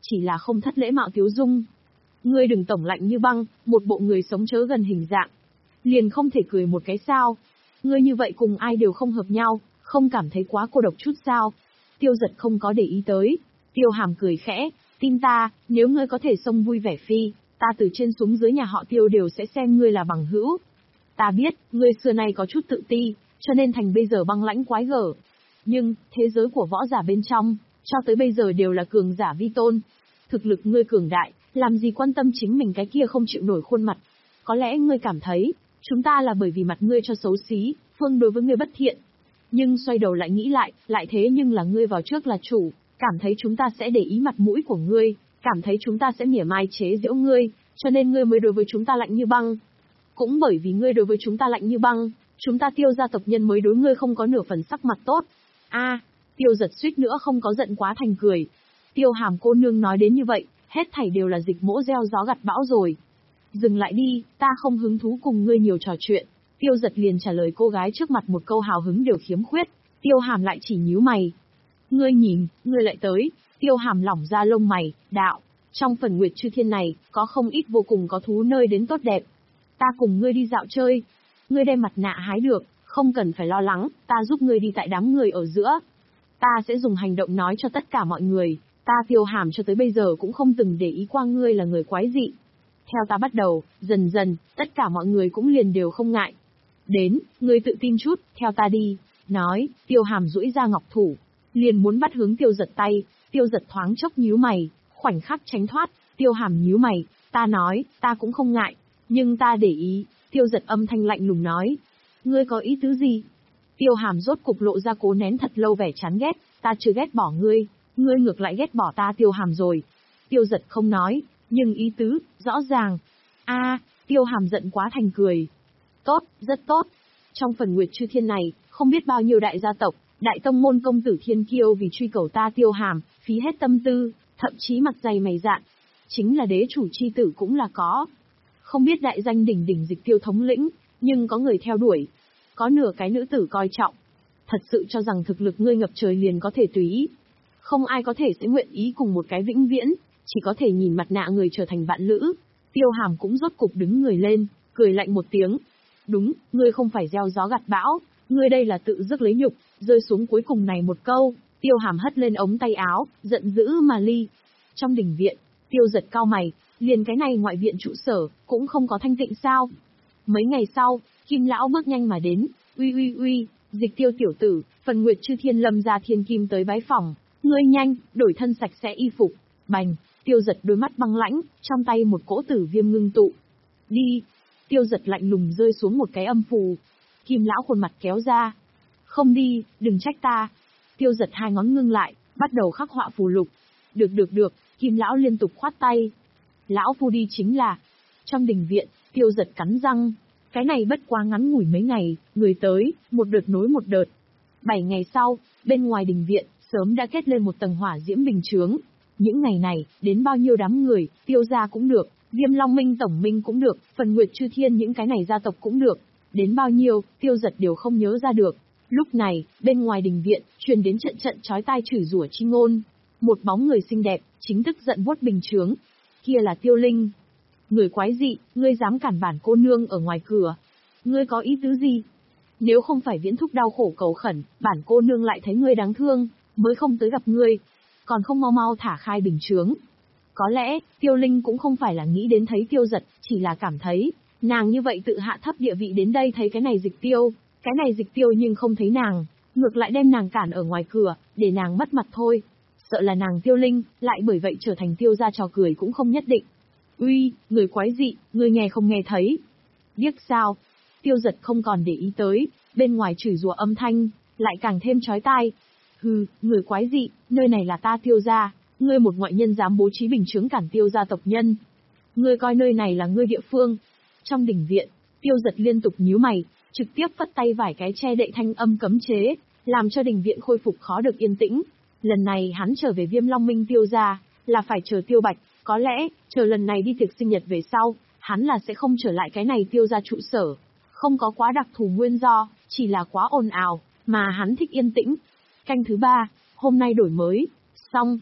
chỉ là không thất lễ mạo tiếu dung. Ngươi đừng tổng lạnh như băng, một bộ người sống chớ gần hình dạng. Liền không thể cười một cái sao? Ngươi như vậy cùng ai đều không hợp nhau, không cảm thấy quá cô độc chút sao? Tiêu Giật không có để ý tới. Tiêu Hàm cười khẽ, tin ta, nếu ngươi có thể xông vui vẻ phi, ta từ trên xuống dưới nhà họ Tiêu đều sẽ xem ngươi là bằng hữu. Ta biết, ngươi xưa nay có chút tự ti, cho nên thành bây giờ băng lãnh quái gở. Nhưng, thế giới của võ giả bên trong, cho tới bây giờ đều là cường giả vi tôn. Thực lực ngươi cường đại, làm gì quan tâm chính mình cái kia không chịu nổi khuôn mặt. Có lẽ ngươi cảm thấy, chúng ta là bởi vì mặt ngươi cho xấu xí, phương đối với ngươi bất thiện. Nhưng xoay đầu lại nghĩ lại, lại thế nhưng là ngươi vào trước là chủ, cảm thấy chúng ta sẽ để ý mặt mũi của ngươi, cảm thấy chúng ta sẽ mỉa mai chế giễu ngươi, cho nên ngươi mới đối với chúng ta lạnh như băng. Cũng bởi vì ngươi đối với chúng ta lạnh như băng, chúng ta Tiêu gia tộc nhân mới đối ngươi không có nửa phần sắc mặt tốt. A, à, Tiêu Giật suýt nữa không có giận quá thành cười. Tiêu Hàm cô nương nói đến như vậy, hết thảy đều là dịch mỗ gieo gió gặt bão rồi. Dừng lại đi, ta không hứng thú cùng ngươi nhiều trò chuyện. Tiêu Giật liền trả lời cô gái trước mặt một câu hào hứng đều khiếm khuyết. Tiêu Hàm lại chỉ nhíu mày. Ngươi nhìn, ngươi lại tới. Tiêu Hàm lỏng ra lông mày, đạo. Trong phần Nguyệt Chư Thiên này, có không ít vô cùng có thú nơi đến tốt đẹp. Ta cùng ngươi đi dạo chơi. Ngươi đem mặt nạ hái được, không cần phải lo lắng, ta giúp ngươi đi tại đám người ở giữa. Ta sẽ dùng hành động nói cho tất cả mọi người, ta Tiêu Hàm cho tới bây giờ cũng không từng để ý qua ngươi là người quái dị. Theo ta bắt đầu, dần dần, tất cả mọi người cũng liền đều không ngại. Đến, ngươi tự tin chút, theo ta đi. Nói, Tiêu Hàm duỗi ra ngọc thủ, liền muốn bắt hướng Tiêu Giật tay. Tiêu Giật thoáng chốc nhíu mày, khoảnh khắc tránh thoát. Tiêu Hàm nhíu mày, ta nói, ta cũng không ngại, nhưng ta để ý. Tiêu Giật âm thanh lạnh lùng nói, ngươi có ý tứ gì? Tiêu Hàm rốt cục lộ ra cố nén thật lâu vẻ chán ghét, ta chưa ghét bỏ ngươi, ngươi ngược lại ghét bỏ ta Tiêu Hàm rồi. Tiêu Giật không nói, nhưng ý tứ, rõ ràng. A, à, Tiêu Hàm giận quá thành cười. Tốt, rất tốt. Trong phần Nguyệt Chư Thiên này, không biết bao nhiêu đại gia tộc, đại tông môn công tử thiên kiêu vì truy cầu ta Tiêu Hàm, phí hết tâm tư, thậm chí mặt dày mày dạn. Chính là đế chủ chi tử cũng là có. Không biết đại danh đỉnh đỉnh Dịch Tiêu thống lĩnh, nhưng có người theo đuổi. Có nửa cái nữ tử coi trọng. Thật sự cho rằng thực lực ngươi ngập trời liền có thể tùy ý. Không ai có thể sẽ nguyện ý cùng một cái vĩnh viễn, chỉ có thể nhìn mặt nạ người trở thành bạn lữ. Tiêu Hàm cũng rốt cục đứng người lên, cười lạnh một tiếng. Đúng, ngươi không phải gieo gió gặt bão, ngươi đây là tự dứt lấy nhục, rơi xuống cuối cùng này một câu. Tiêu Hàm hất lên ống tay áo, giận dữ mà ly. Trong đình viện, Tiêu Giật cao mày, liền cái này ngoại viện trụ sở, cũng không có thanh tịnh sao. Mấy ngày sau, Kim Lão bước nhanh mà đến, uy uy uy, Dịch Tiêu tiểu tử, phần Nguyệt Chư Thiên lâm ra thiên kim tới bái phòng, ngươi nhanh, đổi thân sạch sẽ y phục. Bành, Tiêu Giật đôi mắt băng lãnh, trong tay một cỗ tử viêm ngưng tụ. Đi, Tiêu Giật lạnh lùng rơi xuống một cái âm phù. Kim Lão khuôn mặt kéo ra. Không đi, đừng trách ta. Tiêu Giật hai ngón ngưng lại, bắt đầu khắc họa phù lục. Được được được, Kim Lão liên tục khoát tay. Lão phu đi chính là. Trong đình viện, Tiêu Giật cắn răng. Cái này bất quá ngắn ngủi mấy ngày, người tới, một đợt nối một đợt. Bảy ngày sau, bên ngoài đình viện, sớm đã kết lên một tầng hỏa diễm bình chướng. Những ngày này, đến bao nhiêu đám người, Tiêu gia cũng được, Viêm Long Minh tổng minh cũng được, phần Nguyệt Chư Thiên những cái này gia tộc cũng được. Đến bao nhiêu, Tiêu Giật đều không nhớ ra được. Lúc này, bên ngoài đình viện, truyền đến trận trận chói tai chửi rủa chi ngôn. Một bóng người xinh đẹp, chính tức giận vuốt bình chướng. Kia là Tiêu Linh. Người quái dị, ngươi dám cản bản cô nương ở ngoài cửa. Ngươi có ý tứ gì? Nếu không phải viễn thúc đau khổ cầu khẩn, bản cô nương lại thấy ngươi đáng thương, mới không tới gặp ngươi. Còn không mau mau thả khai bình chướng. Có lẽ, Tiêu Linh cũng không phải là nghĩ đến thấy Tiêu Giật, chỉ là cảm thấy, nàng như vậy tự hạ thấp địa vị đến đây thấy cái này Dịch Tiêu, cái này Dịch Tiêu nhưng không thấy nàng, ngược lại đem nàng cản ở ngoài cửa, để nàng mất mặt thôi. Sợ là nàng Tiêu Linh, lại bởi vậy trở thành Tiêu gia trò cười cũng không nhất định. Uy, người quái dị, người nghe không nghe thấy. Điếc sao? Tiêu Giật không còn để ý tới, bên ngoài chửi rủa âm thanh, lại càng thêm chói tai. Hừ, người quái dị, nơi này là ta Tiêu gia, ngươi một ngoại nhân dám bố trí bình chướng cản Tiêu gia tộc nhân. Ngươi coi nơi này là ngươi địa phương. Trong đình viện, Tiêu Giật liên tục nhíu mày, trực tiếp phất tay vải cái che đậy thanh âm cấm chế, làm cho đình viện khôi phục khó được yên tĩnh. Lần này hắn trở về Viêm Long Minh Tiêu gia, là phải chờ Tiêu Bạch, có lẽ, chờ lần này đi tiệc sinh nhật về sau, hắn là sẽ không trở lại cái này Tiêu gia trụ sở. Không có quá đặc thù nguyên do, chỉ là quá ồn ào, mà hắn thích yên tĩnh. Canh thứ ba, hôm nay đổi mới. Xong.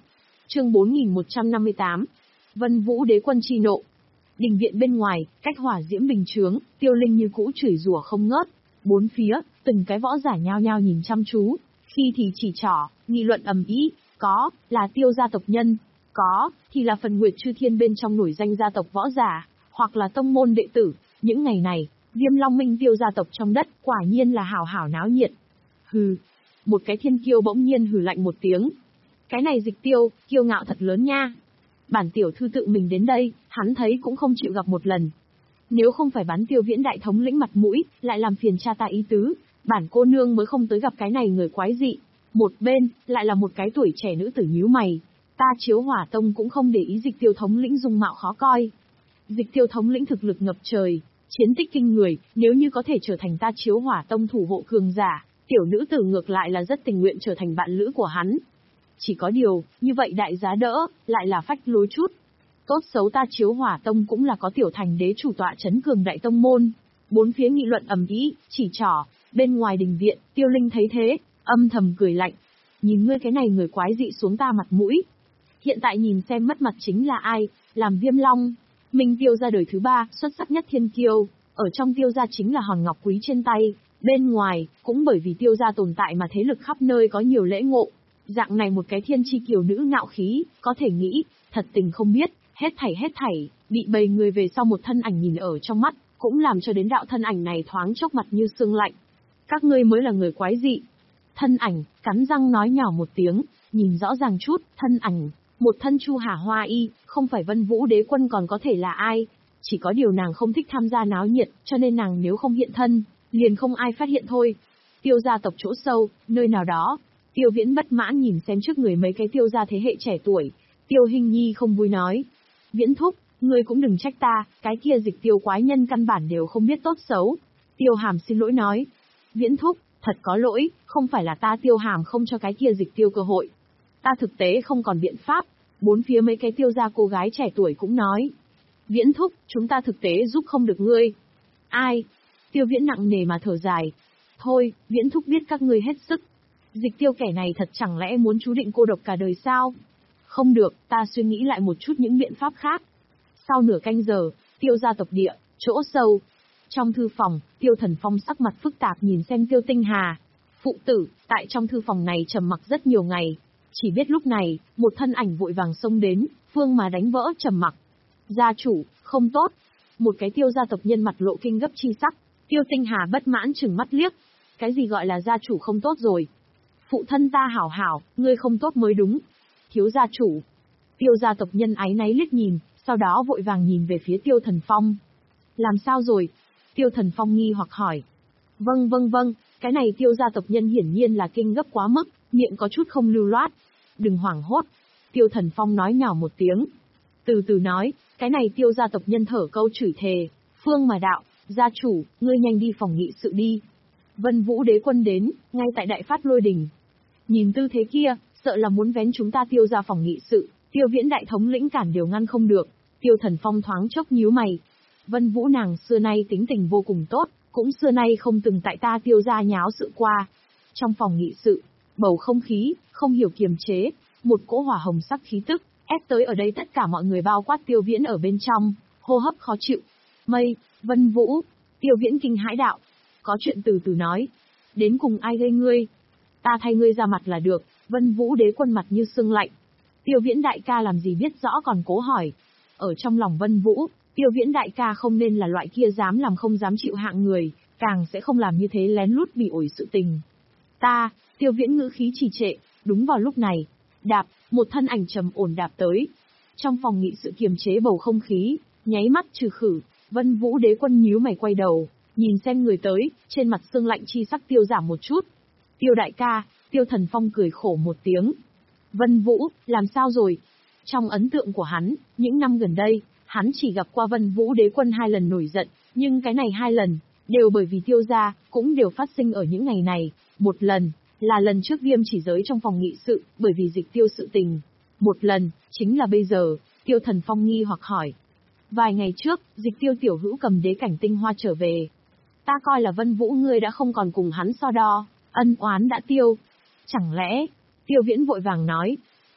Chương bốn nghìn một trăm năm mươi tám. Vân Vũ Đế Quân chi nộ. Đình viện bên ngoài, cách hỏa diễm bình chướng, Tiêu Linh như cũ chửi rủa không ngớt. Bốn phía, từng cái võ giả nhao nhao nhìn chăm chú, khi thì chỉ trỏ, nghị luận ầm ĩ, có là Tiêu gia tộc nhân, có thì là phần Nguyệt Chư Thiên bên trong nổi danh gia tộc võ giả, hoặc là tông môn đệ tử. Những ngày này, Viêm Long Minh Tiêu gia tộc trong đất, quả nhiên là hảo hảo náo nhiệt. Hừ, một cái thiên kiêu bỗng nhiên hừ lạnh một tiếng. Cái này Dịch Tiêu, kiêu ngạo thật lớn nha. Bản tiểu thư tự mình đến đây, hắn thấy cũng không chịu gặp một lần. Nếu không phải bán Tiêu Viễn đại thống lĩnh mặt mũi, lại làm phiền cha ta ý tứ, bản cô nương mới không tới gặp cái này người quái dị. Một bên, lại là một cái tuổi trẻ nữ tử nhíu mày. Ta Chiếu Hỏa Tông cũng không để ý Dịch Tiêu thống lĩnh dung mạo khó coi. Dịch Tiêu thống lĩnh thực lực ngập trời, chiến tích kinh người, nếu như có thể trở thành ta Chiếu Hỏa Tông thủ hộ cường giả, tiểu nữ tử ngược lại là rất tình nguyện trở thành bạn lữ của hắn. Chỉ có điều, như vậy đại giá đỡ, lại là phách lối chút. Tốt xấu ta Chiếu Hỏa Tông cũng là có tiểu thành đế chủ tọa chấn cường đại tông môn. Bốn phía nghị luận ầm ĩ, chỉ trỏ, bên ngoài đình viện, Tiêu Linh thấy thế, âm thầm cười lạnh. Nhìn ngươi cái này người quái dị xuống ta mặt mũi. Hiện tại nhìn xem mất mặt chính là ai, làm Viêm Long Minh Tiêu gia đời thứ ba, xuất sắc nhất thiên kiêu, ở trong Tiêu gia chính là hòn ngọc quý trên tay, bên ngoài, cũng bởi vì Tiêu gia tồn tại mà thế lực khắp nơi có nhiều lễ ngộ. Dạng này một cái thiên chi kiều nữ ngạo khí, có thể nghĩ, thật tình không biết, hết thảy hết thảy, bị bầy người về sau một thân ảnh nhìn ở trong mắt, cũng làm cho đến đạo thân ảnh này thoáng chốc mặt như sương lạnh. Các ngươi mới là người quái dị. Thân ảnh, cắn răng nói nhỏ một tiếng, nhìn rõ ràng chút, thân ảnh, một thân Chu Hà Hoa y, không phải Vân Vũ Đế Quân còn có thể là ai. Chỉ có điều nàng không thích tham gia náo nhiệt, cho nên nàng nếu không hiện thân, liền không ai phát hiện thôi. Tiêu gia tộc chỗ sâu, nơi nào đó, Tiêu Viễn bất mãn nhìn xem trước người mấy cái Tiêu gia thế hệ trẻ tuổi. Tiêu Hình Nhi không vui nói. Viễn thúc, ngươi cũng đừng trách ta, cái kia Dịch Tiêu quái nhân căn bản đều không biết tốt xấu. Tiêu Hàm xin lỗi nói. Viễn thúc, thật có lỗi, không phải là ta Tiêu Hàm không cho cái kia Dịch Tiêu cơ hội. Ta thực tế không còn biện pháp. Bốn phía mấy cái Tiêu gia cô gái trẻ tuổi cũng nói. Viễn thúc, chúng ta thực tế giúp không được ngươi. Ai? Tiêu Viễn nặng nề mà thở dài. Thôi, Viễn thúc biết các ngươi hết sức. Dịch Tiêu kẻ này thật chẳng lẽ muốn chú định cô độc cả đời sao? Không được, ta suy nghĩ lại một chút những biện pháp khác. Sau nửa canh giờ, Tiêu gia tộc địa, chỗ sâu. Trong thư phòng, Tiêu Thần Phong sắc mặt phức tạp nhìn xem Tiêu Tinh Hà. Phụ tử, tại trong thư phòng này trầm mặc rất nhiều ngày. Chỉ biết lúc này, một thân ảnh vội vàng xông đến, phương mà đánh vỡ trầm mặc. Gia chủ, không tốt. Một cái Tiêu gia tộc nhân mặt lộ kinh gấp chi sắc. Tiêu Tinh Hà bất mãn trừng mắt liếc. Cái gì gọi là gia chủ không tốt rồi? Phụ thân ta hảo hảo, ngươi không tốt mới đúng. Thiếu gia chủ. Tiêu gia tộc nhân áy náy liếc nhìn, sau đó vội vàng nhìn về phía Tiêu Thần Phong. Làm sao rồi? Tiêu Thần Phong nghi hoặc hỏi. Vâng vâng vâng, cái này Tiêu gia tộc nhân hiển nhiên là kinh gấp quá mức, miệng có chút không lưu loát. Đừng hoảng hốt. Tiêu Thần Phong nói nhỏ một tiếng. Từ từ nói, cái này Tiêu gia tộc nhân thở câu chửi thề. Phương mà đạo, gia chủ, ngươi nhanh đi phòng nghị sự đi. Vân Vũ Đế Quân đến, ngay tại Đại Phát Lôi Đình. Nhìn tư thế kia, sợ là muốn vén chúng ta Tiêu ra phòng nghị sự, Tiêu Viễn đại thống lĩnh cản đều ngăn không được. Tiêu Thần Phong thoáng chốc nhíu mày. Vân Vũ nàng xưa nay tính tình vô cùng tốt, cũng xưa nay không từng tại ta Tiêu ra nháo sự qua. Trong phòng nghị sự, bầu không khí, không hiểu kiềm chế, một cỗ hỏa hồng sắc khí tức, ép tới ở đây tất cả mọi người bao quát Tiêu Viễn ở bên trong, hô hấp khó chịu. Mây, Vân Vũ, Tiêu Viễn kinh hãi đạo. Có chuyện từ từ nói. Đến cùng ai gây ngươi? Ta thay ngươi ra mặt là được. Vân Vũ Đế Quân mặt như sương lạnh. Tiêu Viễn đại ca làm gì biết rõ còn cố hỏi. Ở trong lòng Vân Vũ, Tiêu Viễn đại ca không nên là loại kia dám làm không dám chịu hạng người, càng sẽ không làm như thế lén lút bị ổi sự tình. Ta, Tiêu Viễn ngữ khí trì trệ, đúng vào lúc này. Đạp, một thân ảnh trầm ổn đạp tới. Trong phòng nghị sự kiềm chế bầu không khí, nháy mắt trừ khử, Vân Vũ Đế Quân nhíu mày quay đầu. Nhìn xem người tới, trên mặt sương lạnh chi sắc tiêu giảm một chút. Tiêu đại ca, Tiêu Thần Phong cười khổ một tiếng. Vân Vũ, làm sao rồi? Trong ấn tượng của hắn, những năm gần đây, hắn chỉ gặp qua Vân Vũ Đế Quân hai lần nổi giận, nhưng cái này hai lần, đều bởi vì Tiêu gia, cũng đều phát sinh ở những ngày này. Một lần, là lần trước Viêm chỉ giới trong phòng nghị sự, bởi vì Dịch Tiêu sự tình. Một lần, chính là bây giờ, Tiêu Thần Phong nghi hoặc hỏi. Vài ngày trước, Dịch Tiêu tiểu hữu cầm đế cảnh tinh hoa trở về. Ta coi là Vân Vũ ngươi đã không còn cùng hắn so đo, ân oán đã tiêu. Chẳng lẽ, Tiêu Viễn vội vàng nói.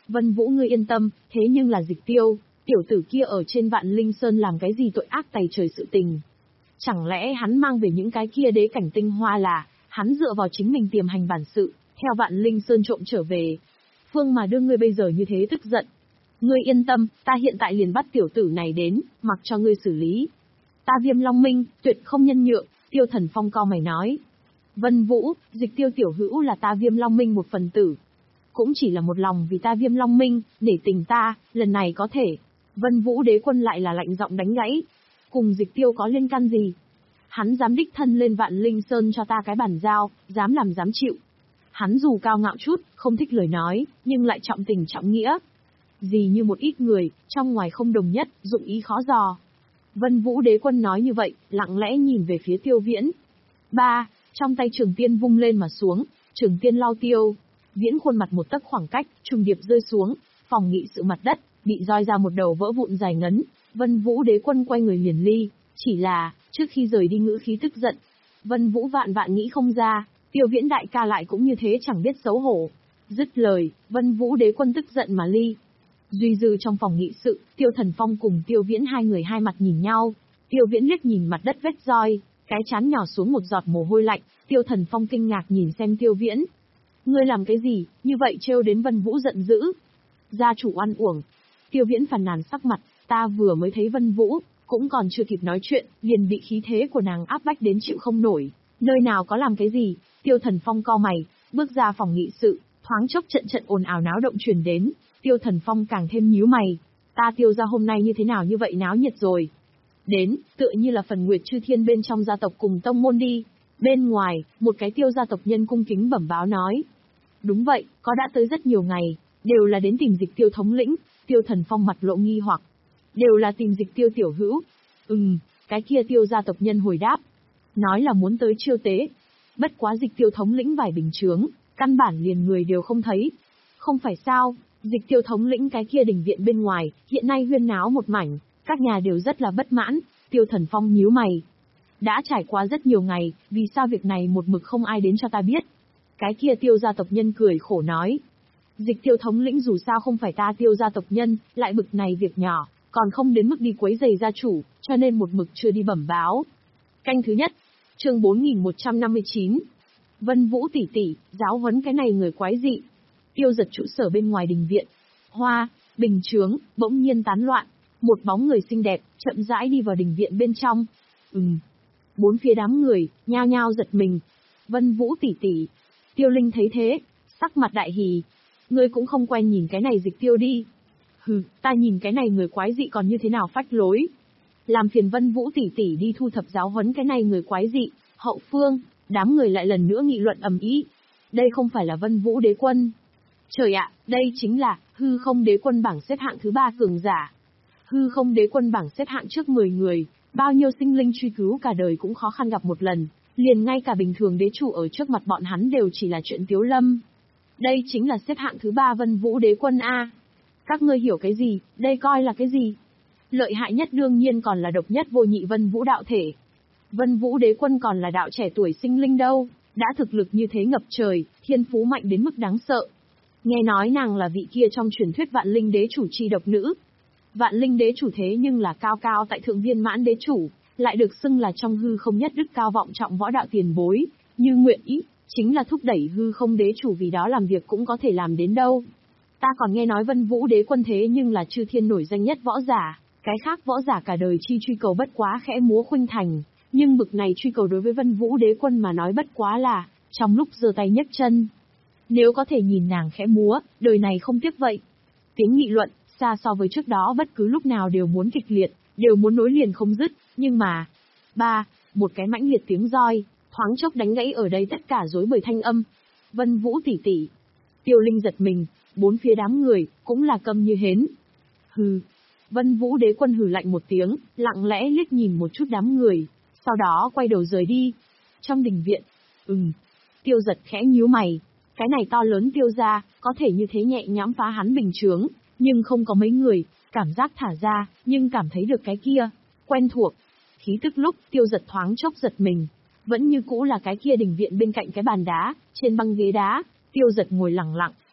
Vân Vũ ngươi yên tâm, thế nhưng là Dịch Tiêu, tiểu tử kia ở trên Vạn Linh Sơn làm cái gì tội ác tày trời sự tình. Chẳng lẽ hắn mang về những cái kia đế cảnh tinh hoa là, hắn dựa vào chính mình tiềm hành bản sự, theo Vạn Linh Sơn trộm trở về. Phương mà đưa ngươi bây giờ như thế tức giận. Ngươi yên tâm, ta hiện tại liền bắt tiểu tử này đến, mặc cho ngươi xử lý. Ta Viêm Long Minh, tuyệt không nhân nhượng, Tiêu Thần Phong cau mày nói. Vân Vũ, Dịch Tiêu tiểu hữu là ta Viêm Long Minh một phần tử. Cũng chỉ là một lòng vì ta Viêm Long Minh, để tình ta, lần này có thể. Vân Vũ đế quân lại là lạnh giọng đánh gãy. Cùng Dịch Tiêu có liên can gì? Hắn dám đích thân lên Vạn Linh Sơn cho ta cái bản giao, dám làm dám chịu. Hắn dù cao ngạo chút, không thích lời nói, nhưng lại trọng tình trọng nghĩa. Gì như một ít người, trong ngoài không đồng nhất, dụng ý khó dò. Vân Vũ đế quân nói như vậy, lặng lẽ nhìn về phía Tiêu Viễn. Ba, trong tay Trường Tiên vung lên mà xuống, Trường Tiên lao Tiêu. Viễn khuôn mặt một tấc khoảng cách, trùng điệp rơi xuống, phòng nghị sự mặt đất, bị roi ra một đầu vỡ vụn dài ngấn. Vân Vũ đế quân quay người liền ly, chỉ là, trước khi rời đi ngữ khí tức giận. Vân Vũ vạn vạn nghĩ không ra, Tiêu Viễn đại ca lại cũng như thế chẳng biết xấu hổ. Dứt lời, Vân Vũ đế quân tức giận mà ly. Duy dư trong phòng nghị sự, Tiêu Thần Phong cùng Tiêu Viễn hai người hai mặt nhìn nhau. Tiêu Viễn liếc nhìn mặt đất vết roi, cái trán nhỏ xuống một giọt mồ hôi lạnh. Tiêu Thần Phong kinh ngạc nhìn xem Tiêu Viễn. Ngươi làm cái gì, như vậy trêu đến Vân Vũ giận dữ. Gia chủ oan uổng. Tiêu Viễn phàn nàn sắc mặt, ta vừa mới thấy Vân Vũ, cũng còn chưa kịp nói chuyện, liền bị khí thế của nàng áp bách đến chịu không nổi. Nơi nào có làm cái gì? Tiêu Thần Phong cau mày, bước ra phòng nghị sự, thoáng chốc trận trận ồn ào náo động truyền đến. Tiêu Thần Phong càng thêm nhíu mày. Ta Tiêu gia hôm nay như thế nào như vậy náo nhiệt rồi? Đến, tựa như là phần Nguyệt Chư Thiên bên trong gia tộc cùng tông môn đi. Bên ngoài, một cái Tiêu gia tộc nhân cung kính bẩm báo nói. Đúng vậy, có đã tới rất nhiều ngày, đều là đến tìm Dịch Tiêu thống lĩnh. Tiêu Thần Phong mặt lộ nghi hoặc. Đều là tìm Dịch Tiêu tiểu hữu. Ừm, cái kia Tiêu gia tộc nhân hồi đáp. Nói là muốn tới chiêu tế. Bất quá Dịch Tiêu thống lĩnh vài bình chướng, căn bản liền người đều không thấy. Không phải sao, Dịch Tiêu thống lĩnh cái kia đình viện bên ngoài, hiện nay huyên náo một mảnh, các nhà đều rất là bất mãn. Tiêu Thần Phong nhíu mày. Đã trải qua rất nhiều ngày, vì sao việc này một mực không ai đến cho ta biết? Cái kia Tiêu gia tộc nhân cười khổ nói. Dịch Tiêu thống lĩnh dù sao không phải ta Tiêu gia tộc nhân, lại bực này việc nhỏ, còn không đến mức đi quấy giày gia chủ, cho nên một mực chưa đi bẩm báo. Canh thứ nhất, chương bốn nghìn một trăm năm mươi chín. Vân Vũ tỷ tỷ, giáo huấn cái này người quái dị. Tiêu Giật trụ sở bên ngoài đình viện. Hoa, bình chướng, bỗng nhiên tán loạn. Một bóng người xinh đẹp, chậm rãi đi vào đình viện bên trong. Ừm. Bốn phía đám người, nhao nhao giật mình. Vân Vũ tỷ tỷ. Tiêu Linh thấy thế, sắc mặt đại hỉ. Ngươi cũng không quen nhìn cái này Dịch Tiêu đi. Hừ, ta nhìn cái này người quái dị còn như thế nào phách lối. Làm phiền Vân Vũ tỷ tỷ đi thu thập giáo huấn cái này người quái dị. Hậu phương, đám người lại lần nữa nghị luận ầm ĩ. Đây không phải là Vân Vũ đế quân. Trời ạ, đây chính là hư không đế quân bảng xếp hạng thứ ba cường giả. Hư không đế quân bảng xếp hạng trước mười người, bao nhiêu sinh linh truy cứu cả đời cũng khó khăn gặp một lần, liền ngay cả bình thường đế chủ ở trước mặt bọn hắn đều chỉ là chuyện tiếu lâm. Đây chính là xếp hạng thứ ba Vân Vũ đế quân A. Các ngươi hiểu cái gì, đây coi là cái gì? Lợi hại nhất đương nhiên còn là độc nhất vô nhị Vân Vũ đạo thể. Vân Vũ đế quân còn là đạo trẻ tuổi sinh linh đâu, đã thực lực như thế ngập trời, thiên phú mạnh đến mức đáng sợ. Nghe nói nàng là vị kia trong truyền thuyết vạn linh đế chủ chi độc nữ. Vạn linh đế chủ thế nhưng là cao cao tại thượng viên mãn đế chủ, lại được xưng là trong hư không nhất đức cao vọng trọng võ đạo tiền bối, như nguyện ý, chính là thúc đẩy hư không đế chủ vì đó làm việc cũng có thể làm đến đâu. Ta còn nghe nói Vân Vũ đế quân thế nhưng là chư thiên nổi danh nhất võ giả, cái khác võ giả cả đời chi truy cầu bất quá khẽ múa khuynh thành, nhưng bực này truy cầu đối với Vân Vũ đế quân mà nói bất quá là, trong lúc giơ tay nhấc chân. Nếu có thể nhìn nàng khẽ múa, đời này không tiếc vậy. Tiếng nghị luận, xa so với trước đó bất cứ lúc nào đều muốn kịch liệt, đều muốn nối liền không dứt, nhưng mà... Ba, một cái mãnh liệt tiếng roi, thoáng chốc đánh gãy ở đây tất cả rối bời thanh âm. Vân Vũ tỷ tỷ. Tiêu Linh giật mình, bốn phía đám người, cũng là câm như hến. Hừ. Vân Vũ đế quân hừ lạnh một tiếng, lặng lẽ liếc nhìn một chút đám người, sau đó quay đầu rời đi. Trong đình viện, ừm. Tiêu Giật khẽ nhíu mày. Cái này to lớn Tiêu gia, có thể như thế nhẹ nhõm phá hắn bình chướng, nhưng không có mấy người, cảm giác thả ra, nhưng cảm thấy được cái kia, quen thuộc. Khí tức lúc, Tiêu Giật thoáng chốc giật mình, vẫn như cũ là cái kia đình viện bên cạnh cái bàn đá, trên băng ghế đá, Tiêu Giật ngồi lặng lặng,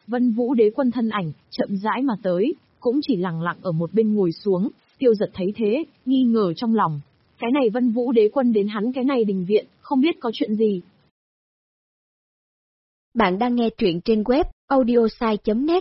Vân Vũ Đế Quân thân ảnh, chậm rãi mà tới, cũng chỉ lặng lặng ở một bên ngồi xuống, Tiêu Giật thấy thế, nghi ngờ trong lòng. Cái này Vân Vũ Đế Quân đến hắn cái này đình viện, không biết có chuyện gì. Bạn đang nghe truyện trên web audiosai chấm net.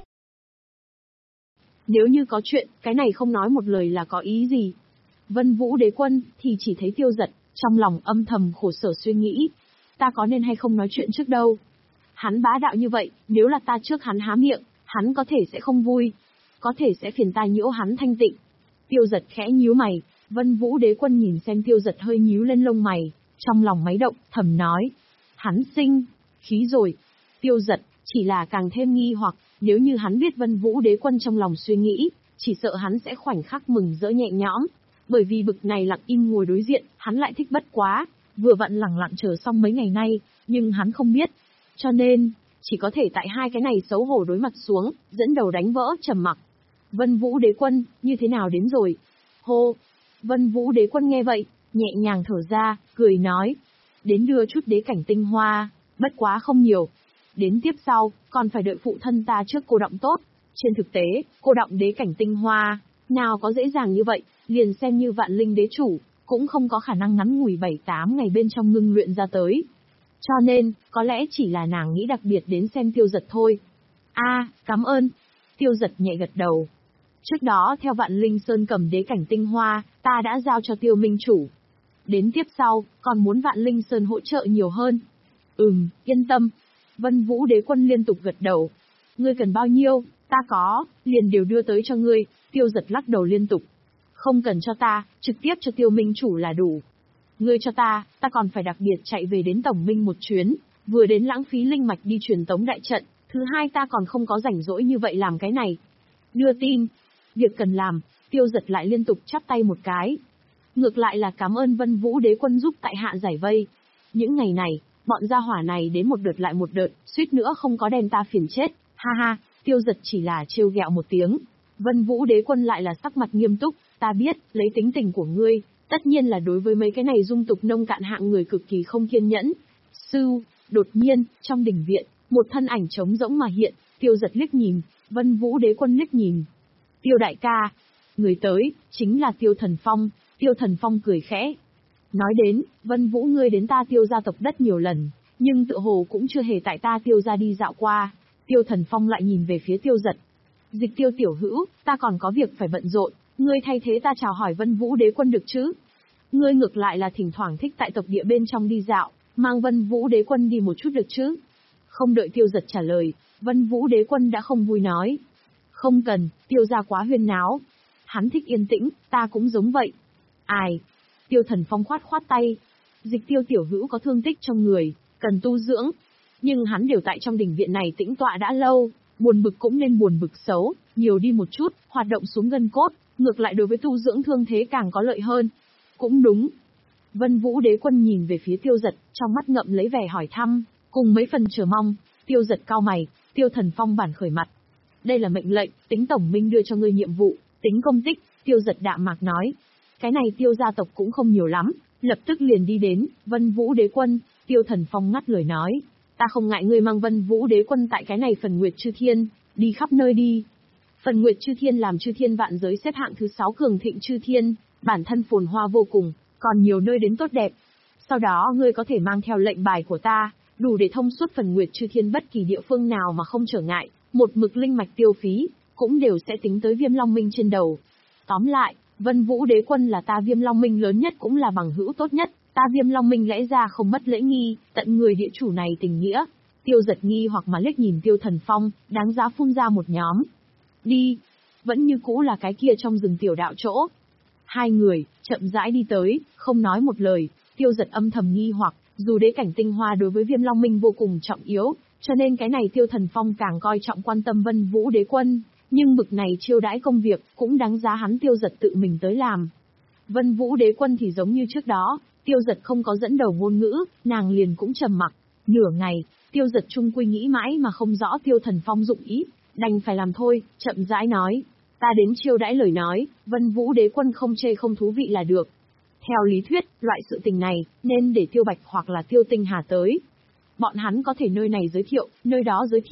Nếu như có chuyện, cái này không nói một lời là có ý gì. Vân Vũ Đế Quân thì chỉ thấy Tiêu Giật, trong lòng âm thầm khổ sở suy nghĩ. Ta có nên hay không nói chuyện trước đâu? Hắn bá đạo như vậy, nếu là ta trước hắn há miệng, hắn có thể sẽ không vui. Có thể sẽ phiền ta nhiễu hắn thanh tịnh. Tiêu Giật khẽ nhíu mày, Vân Vũ Đế Quân nhìn xem Tiêu Giật hơi nhíu lên lông mày, trong lòng máy động, thầm nói. Hắn sinh khí rồi. Tiêu Giật chỉ là càng thêm nghi hoặc, nếu như hắn biết Vân Vũ Đế Quân trong lòng suy nghĩ, chỉ sợ hắn sẽ khoảnh khắc mừng rỡ nhẹ nhõm. Bởi vì bực này lặng im ngồi đối diện, hắn lại thích bất quá, vừa vặn lẳng lặng chờ xong mấy ngày nay, nhưng hắn không biết. Cho nên, chỉ có thể tại hai cái này xấu hổ đối mặt xuống, dẫn đầu đánh vỡ trầm mặc. Vân Vũ Đế Quân, như thế nào đến rồi? Hô! Vân Vũ Đế Quân nghe vậy, nhẹ nhàng thở ra, cười nói. Đến đưa chút đế cảnh tinh hoa, bất quá không nhiều. Đến tiếp sau, còn phải đợi phụ thân ta trước cô động tốt. Trên thực tế, cô động đế cảnh tinh hoa, nào có dễ dàng như vậy, liền xem như vạn linh đế chủ, cũng không có khả năng ngắn ngủi bảy tám ngày bên trong ngưng luyện ra tới. Cho nên, có lẽ chỉ là nàng nghĩ đặc biệt đến xem Tiêu Giật thôi. A, à, cảm ơn. Tiêu Giật nhẹ gật đầu. Trước đó theo Vạn Linh Sơn cầm đế cảnh tinh hoa, ta đã giao cho Tiêu Minh chủ. Đến tiếp sau, còn muốn Vạn Linh Sơn hỗ trợ nhiều hơn. Ừm, yên tâm. Vân Vũ Đế Quân liên tục gật đầu. Ngươi cần bao nhiêu, ta có, liền đều đưa tới cho ngươi. Tiêu Giật lắc đầu liên tục. Không cần cho ta, trực tiếp cho Tiêu Minh chủ là đủ. Ngươi cho ta, ta còn phải đặc biệt chạy về đến Tổng Minh một chuyến, vừa đến lãng phí linh mạch đi truyền tống đại trận, thứ hai ta còn không có rảnh rỗi như vậy làm cái này. Đưa tin. Việc cần làm, Tiêu Giật lại liên tục chắp tay một cái. Ngược lại là cảm ơn Vân Vũ Đế Quân giúp tại hạ giải vây. Những ngày này, bọn gia hỏa này đến một đợt lại một đợt, suýt nữa không có đem ta phiền chết, ha ha. Tiêu Giật chỉ là trêu ghẹo một tiếng. Vân Vũ Đế Quân lại là sắc mặt nghiêm túc, ta biết, lấy tính tình của ngươi, tất nhiên là đối với mấy cái này dung tục nông cạn hạng người cực kỳ không kiên nhẫn. Sư, đột nhiên, trong đình viện, một thân ảnh trống rỗng mà hiện, Tiêu Giật liếc nhìn, Vân Vũ Đế Quân liếc nhìn. Tiêu đại ca, người tới, chính là Tiêu Thần Phong. Tiêu Thần Phong cười khẽ. Nói đến, Vân Vũ ngươi đến ta Tiêu gia tộc đất nhiều lần, nhưng tự hồ cũng chưa hề tại ta Tiêu gia đi dạo qua. Tiêu Thần Phong lại nhìn về phía Tiêu Giật. Dịch Tiêu tiểu hữu, ta còn có việc phải bận rộn, ngươi thay thế ta chào hỏi Vân Vũ Đế Quân được chứ? Ngươi ngược lại là thỉnh thoảng thích tại tộc địa bên trong đi dạo, mang Vân Vũ Đế Quân đi một chút được chứ? Không đợi Tiêu Giật trả lời, Vân Vũ Đế Quân đã không vui nói. Không cần, Tiêu gia quá huyên náo. Hắn thích yên tĩnh, ta cũng giống vậy. Ai? Tiêu Thần Phong khoát khoát tay. Dịch Tiêu tiểu hữu có thương tích trong người, cần tu dưỡng. Nhưng hắn đều tại trong đình viện này tĩnh tọa đã lâu, buồn bực cũng nên buồn bực xấu, nhiều đi một chút, hoạt động xuống gân cốt, ngược lại đối với tu dưỡng thương thế càng có lợi hơn. Cũng đúng. Vân Vũ Đế Quân nhìn về phía Tiêu Giật, trong mắt ngậm lấy vẻ hỏi thăm, cùng mấy phần chờ mong. Tiêu Giật cau mày, Tiêu Thần Phong bản khởi mặt. Đây là mệnh lệnh, tính Tổng Minh đưa cho ngươi nhiệm vụ, tính công tích. Tiêu Giật đạm mạc nói. Cái này Tiêu gia tộc cũng không nhiều lắm, lập tức liền đi đến. Vân Vũ Đế Quân. Tiêu Thần Phong ngắt lời nói. Ta không ngại ngươi mang Vân Vũ Đế Quân tại cái này Phần Nguyệt Chư Thiên, đi khắp nơi đi. Phần Nguyệt Chư Thiên làm Chư Thiên vạn giới xếp hạng thứ sáu cường thịnh Chư Thiên, bản thân phồn hoa vô cùng, còn nhiều nơi đến tốt đẹp. Sau đó ngươi có thể mang theo lệnh bài của ta, đủ để thông suốt Phần Nguyệt Chư Thiên bất kỳ địa phương nào mà không trở ngại, một mực linh mạch tiêu phí, cũng đều sẽ tính tới Viêm Long Minh trên đầu. Tóm lại, Vân Vũ Đế Quân là ta Viêm Long Minh lớn nhất cũng là bằng hữu tốt nhất, ta Viêm Long Minh lẽ ra không mất lễ nghi, tận người địa chủ này tình nghĩa. Tiêu Giật nghi hoặc mà liếc nhìn Tiêu Thần Phong, đáng giá phun ra một nhóm. Đi, vẫn như cũ là cái kia trong rừng tiểu đạo chỗ. Hai người, chậm rãi đi tới, không nói một lời. Tiêu Giật âm thầm nghi hoặc, dù đế cảnh tinh hoa đối với Viêm Long Minh vô cùng trọng yếu, cho nên cái này Tiêu Thần Phong càng coi trọng quan tâm Vân Vũ Đế Quân, nhưng bực này chiêu đãi công việc, cũng đáng giá hắn Tiêu Giật tự mình tới làm. Vân Vũ Đế Quân thì giống như trước đó, Tiêu Giật không có dẫn đầu ngôn ngữ, nàng liền cũng trầm mặc. Nửa ngày, Tiêu Giật chung quy nghĩ mãi mà không rõ Tiêu Thần Phong dụng ý, đành phải làm thôi, chậm rãi nói. Ta đến chiêu đãi lời nói, Vân Vũ Đế Quân không chê không thú vị là được. Theo lý thuyết, loại sự tình này, nên để Tiêu Bạch hoặc là Tiêu Tinh Hà tới. Bọn hắn có thể nơi này giới thiệu, nơi đó giới thiệu,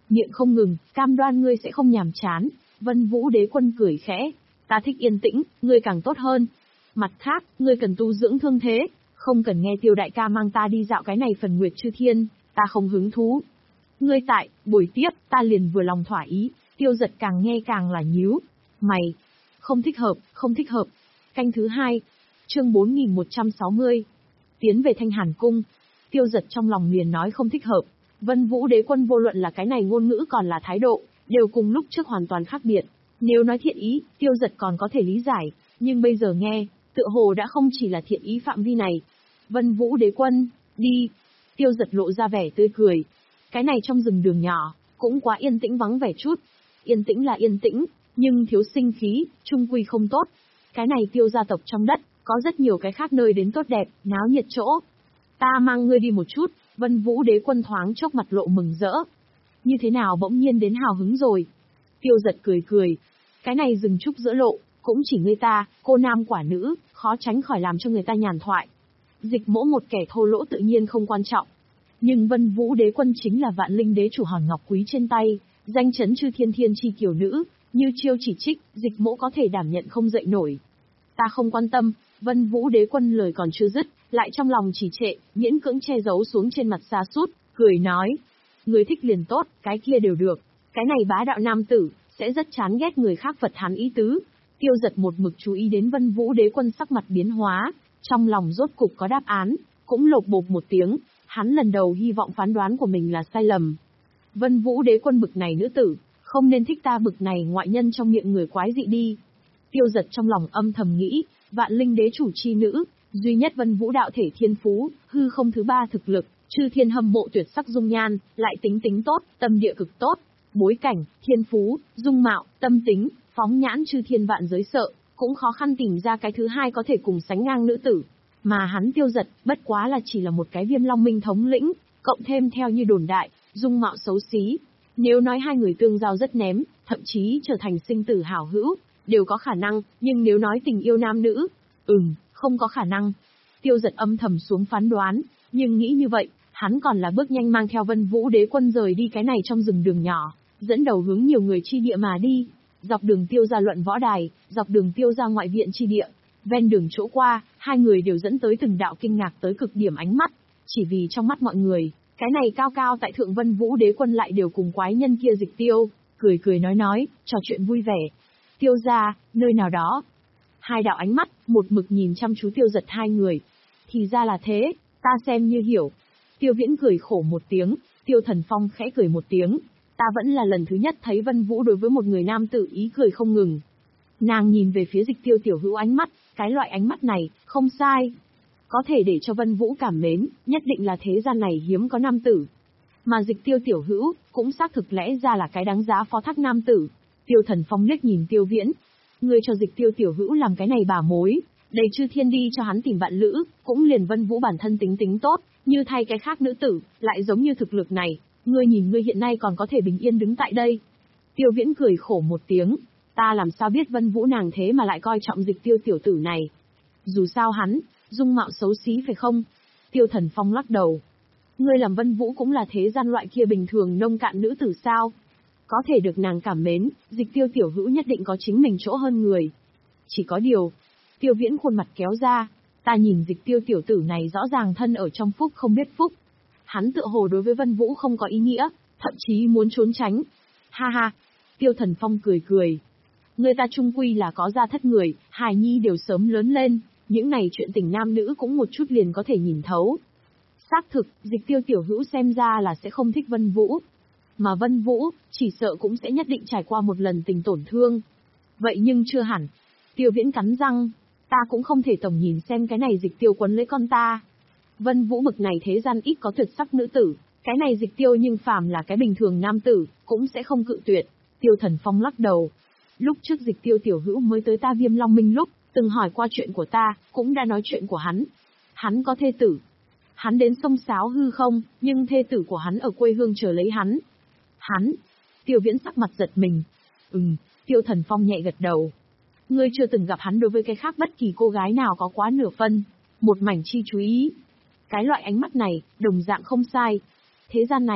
miệng không ngừng, cam đoan ngươi sẽ không nhàm chán. Vân Vũ Đế Quân cười khẽ, ta thích yên tĩnh, ngươi càng tốt hơn. Mặt khác, ngươi cần tu dưỡng thương thế, không cần nghe Tiêu đại ca mang ta đi dạo cái này phần Nguyệt Chư Thiên, ta không hứng thú. Ngươi tại, buổi tiếp, ta liền vừa lòng thỏa ý. Tiêu Giật càng nghe càng là nhíu mày. Không thích hợp, không thích hợp. Canh thứ hai, chương bốn nghìn một trăm sáu mươi. Tiến về Thanh Hàn Cung. Tiêu Giật trong lòng liền nói không thích hợp. Vân Vũ Đế Quân vô luận là cái này ngôn ngữ còn là thái độ, đều cùng lúc trước hoàn toàn khác biệt. Nếu nói thiện ý, Tiêu Giật còn có thể lý giải, nhưng bây giờ nghe, tựa hồ đã không chỉ là thiện ý phạm vi này. Vân Vũ Đế Quân, đi. Tiêu Giật lộ ra vẻ tươi cười. Cái này trong rừng đường nhỏ, cũng quá yên tĩnh vắng vẻ chút. Yên tĩnh là yên tĩnh, nhưng thiếu sinh khí, trung quy không tốt. Cái này Tiêu gia tộc trong đất, có rất nhiều cái khác nơi đến tốt đẹp, náo nhiệt chỗ. Ta mang ngươi đi một chút. Vân Vũ Đế Quân thoáng chốc mặt lộ mừng rỡ. Như thế nào bỗng nhiên đến hào hứng rồi? Tiêu Giật cười cười. Cái này rừng trúc giữa lộ, cũng chỉ ngươi ta, cô nam quả nữ, khó tránh khỏi làm cho người ta nhàn thoại. Dịch Mỗ một kẻ thô lỗ tự nhiên không quan trọng. Nhưng Vân Vũ Đế Quân chính là Vạn Linh Đế chủ hòn ngọc quý trên tay, danh chấn chư thiên thiên chi kiều nữ, như chiêu chỉ trích, Dịch Mỗ có thể đảm nhận không dậy nổi. Ta không quan tâm. Vân Vũ Đế Quân lời còn chưa dứt, lại trong lòng trì trệ, miễn cưỡng che giấu xuống trên mặt sa sút, cười nói. Người thích liền tốt, cái kia đều được. Cái này bá đạo nam tử, sẽ rất chán ghét người khác Phật Hán ý tứ. Tiêu Giật một mực chú ý đến Vân Vũ Đế Quân sắc mặt biến hóa, trong lòng rốt cục có đáp án, cũng lột bột một tiếng, hắn lần đầu hy vọng phán đoán của mình là sai lầm. Vân Vũ Đế Quân bực này nữ tử, không nên thích ta bực này ngoại nhân trong miệng người quái dị đi. Tiêu Giật trong lòng âm thầm nghĩ, Vạn Linh Đế chủ chi nữ, duy nhất Vân Vũ đạo thể thiên phú, hư không thứ ba thực lực, chư thiên hâm mộ tuyệt sắc dung nhan, lại tính tính tốt, tâm địa cực tốt, bối cảnh, thiên phú, dung mạo, tâm tính, phóng nhãn chư thiên vạn giới sợ, cũng khó khăn tìm ra cái thứ hai có thể cùng sánh ngang nữ tử. Mà hắn Tiêu Giật, bất quá là chỉ là một cái Viêm Long Minh thống lĩnh, cộng thêm theo như đồn đại, dung mạo xấu xí. Nếu nói hai người tương giao rất ném, thậm chí trở thành sinh tử hảo hữu, đều có khả năng, nhưng nếu nói tình yêu nam nữ, ừm, không có khả năng. Tiêu Giật âm thầm xuống phán đoán, nhưng nghĩ như vậy, hắn còn là bước nhanh mang theo Vân Vũ Đế Quân rời đi cái này trong rừng đường nhỏ, dẫn đầu hướng nhiều người chi địa mà đi. Dọc đường Tiêu ra luận võ đài, dọc đường Tiêu ra ngoại viện chi địa, ven đường chỗ qua, hai người đều dẫn tới từng đạo kinh ngạc tới cực điểm ánh mắt, chỉ vì trong mắt mọi người, cái này cao cao tại thượng Vân Vũ Đế Quân lại đều cùng quái nhân kia Dịch Tiêu, cười cười nói nói, trò chuyện vui vẻ. Tiêu ra, nơi nào đó. Hai đạo ánh mắt, một mực nhìn chăm chú Tiêu Giật hai người. Thì ra là thế, ta xem như hiểu. Tiêu Viễn cười khổ một tiếng, Tiêu Thần Phong khẽ cười một tiếng. Ta vẫn là lần thứ nhất thấy Vân Vũ đối với một người nam tử ý cười không ngừng. Nàng nhìn về phía Dịch Tiêu tiểu hữu ánh mắt, cái loại ánh mắt này, không sai. Có thể để cho Vân Vũ cảm mến, nhất định là thế gian này hiếm có nam tử. Mà Dịch Tiêu tiểu hữu, cũng xác thực lẽ ra là cái đáng giá phó thác nam tử. Tiêu Thần Phong liếc nhìn Tiêu Viễn. Ngươi cho Dịch Tiêu tiểu hữu làm cái này bà mối, đầy chư thiên đi cho hắn tìm bạn lữ, cũng liền Vân Vũ bản thân tính tính tốt, như thay cái khác nữ tử, lại giống như thực lực này, ngươi nhìn ngươi hiện nay còn có thể bình yên đứng tại đây. Tiêu Viễn cười khổ một tiếng, ta làm sao biết Vân Vũ nàng thế mà lại coi trọng Dịch Tiêu tiểu tử này. Dù sao hắn, dung mạo xấu xí phải không? Tiêu Thần Phong lắc đầu. Ngươi làm Vân Vũ cũng là thế gian loại kia bình thường nông cạn nữ tử sao? Có thể được nàng cảm mến, Dịch Tiêu tiểu hữu nhất định có chính mình chỗ hơn người. Chỉ có điều, Tiêu Viễn khuôn mặt kéo ra, ta nhìn Dịch Tiêu tiểu tử này rõ ràng thân ở trong phúc không biết phúc. Hắn tựa hồ đối với Vân Vũ không có ý nghĩa, thậm chí muốn trốn tránh. Ha ha, Tiêu Thần Phong cười cười. Người ta chung quy là có gia thất người, hài nhi đều sớm lớn lên, những này chuyện tình nam nữ cũng một chút liền có thể nhìn thấu. Xác thực, Dịch Tiêu tiểu hữu xem ra là sẽ không thích Vân Vũ. Mà Vân Vũ, chỉ sợ cũng sẽ nhất định trải qua một lần tình tổn thương. Vậy nhưng chưa hẳn. Tiêu Viễn cắn răng, ta cũng không thể tổng nhìn xem cái này Dịch Tiêu quấn lấy con ta. Vân Vũ bực này thế gian ít có tuyệt sắc nữ tử, cái này Dịch Tiêu nhưng phàm là cái bình thường nam tử, cũng sẽ không cự tuyệt. Tiêu Thần Phong lắc đầu. Lúc trước Dịch Tiêu tiểu hữu mới tới ta Viêm Long Minh lúc, từng hỏi qua chuyện của ta, cũng đã nói chuyện của hắn. Hắn có thê tử. Hắn đến sông Sáo hư không, nhưng thê tử của hắn ở quê hương chờ lấy hắn. Hắn. Tiêu Viễn sắc mặt giật mình. Ừm, Tiêu Thần Phong nhẹ gật đầu. Ngươi chưa từng gặp hắn đối với cái khác bất kỳ cô gái nào có quá nửa phân, một mảnh chi chú ý. Cái loại ánh mắt này, đồng dạng không sai. Thế gian này,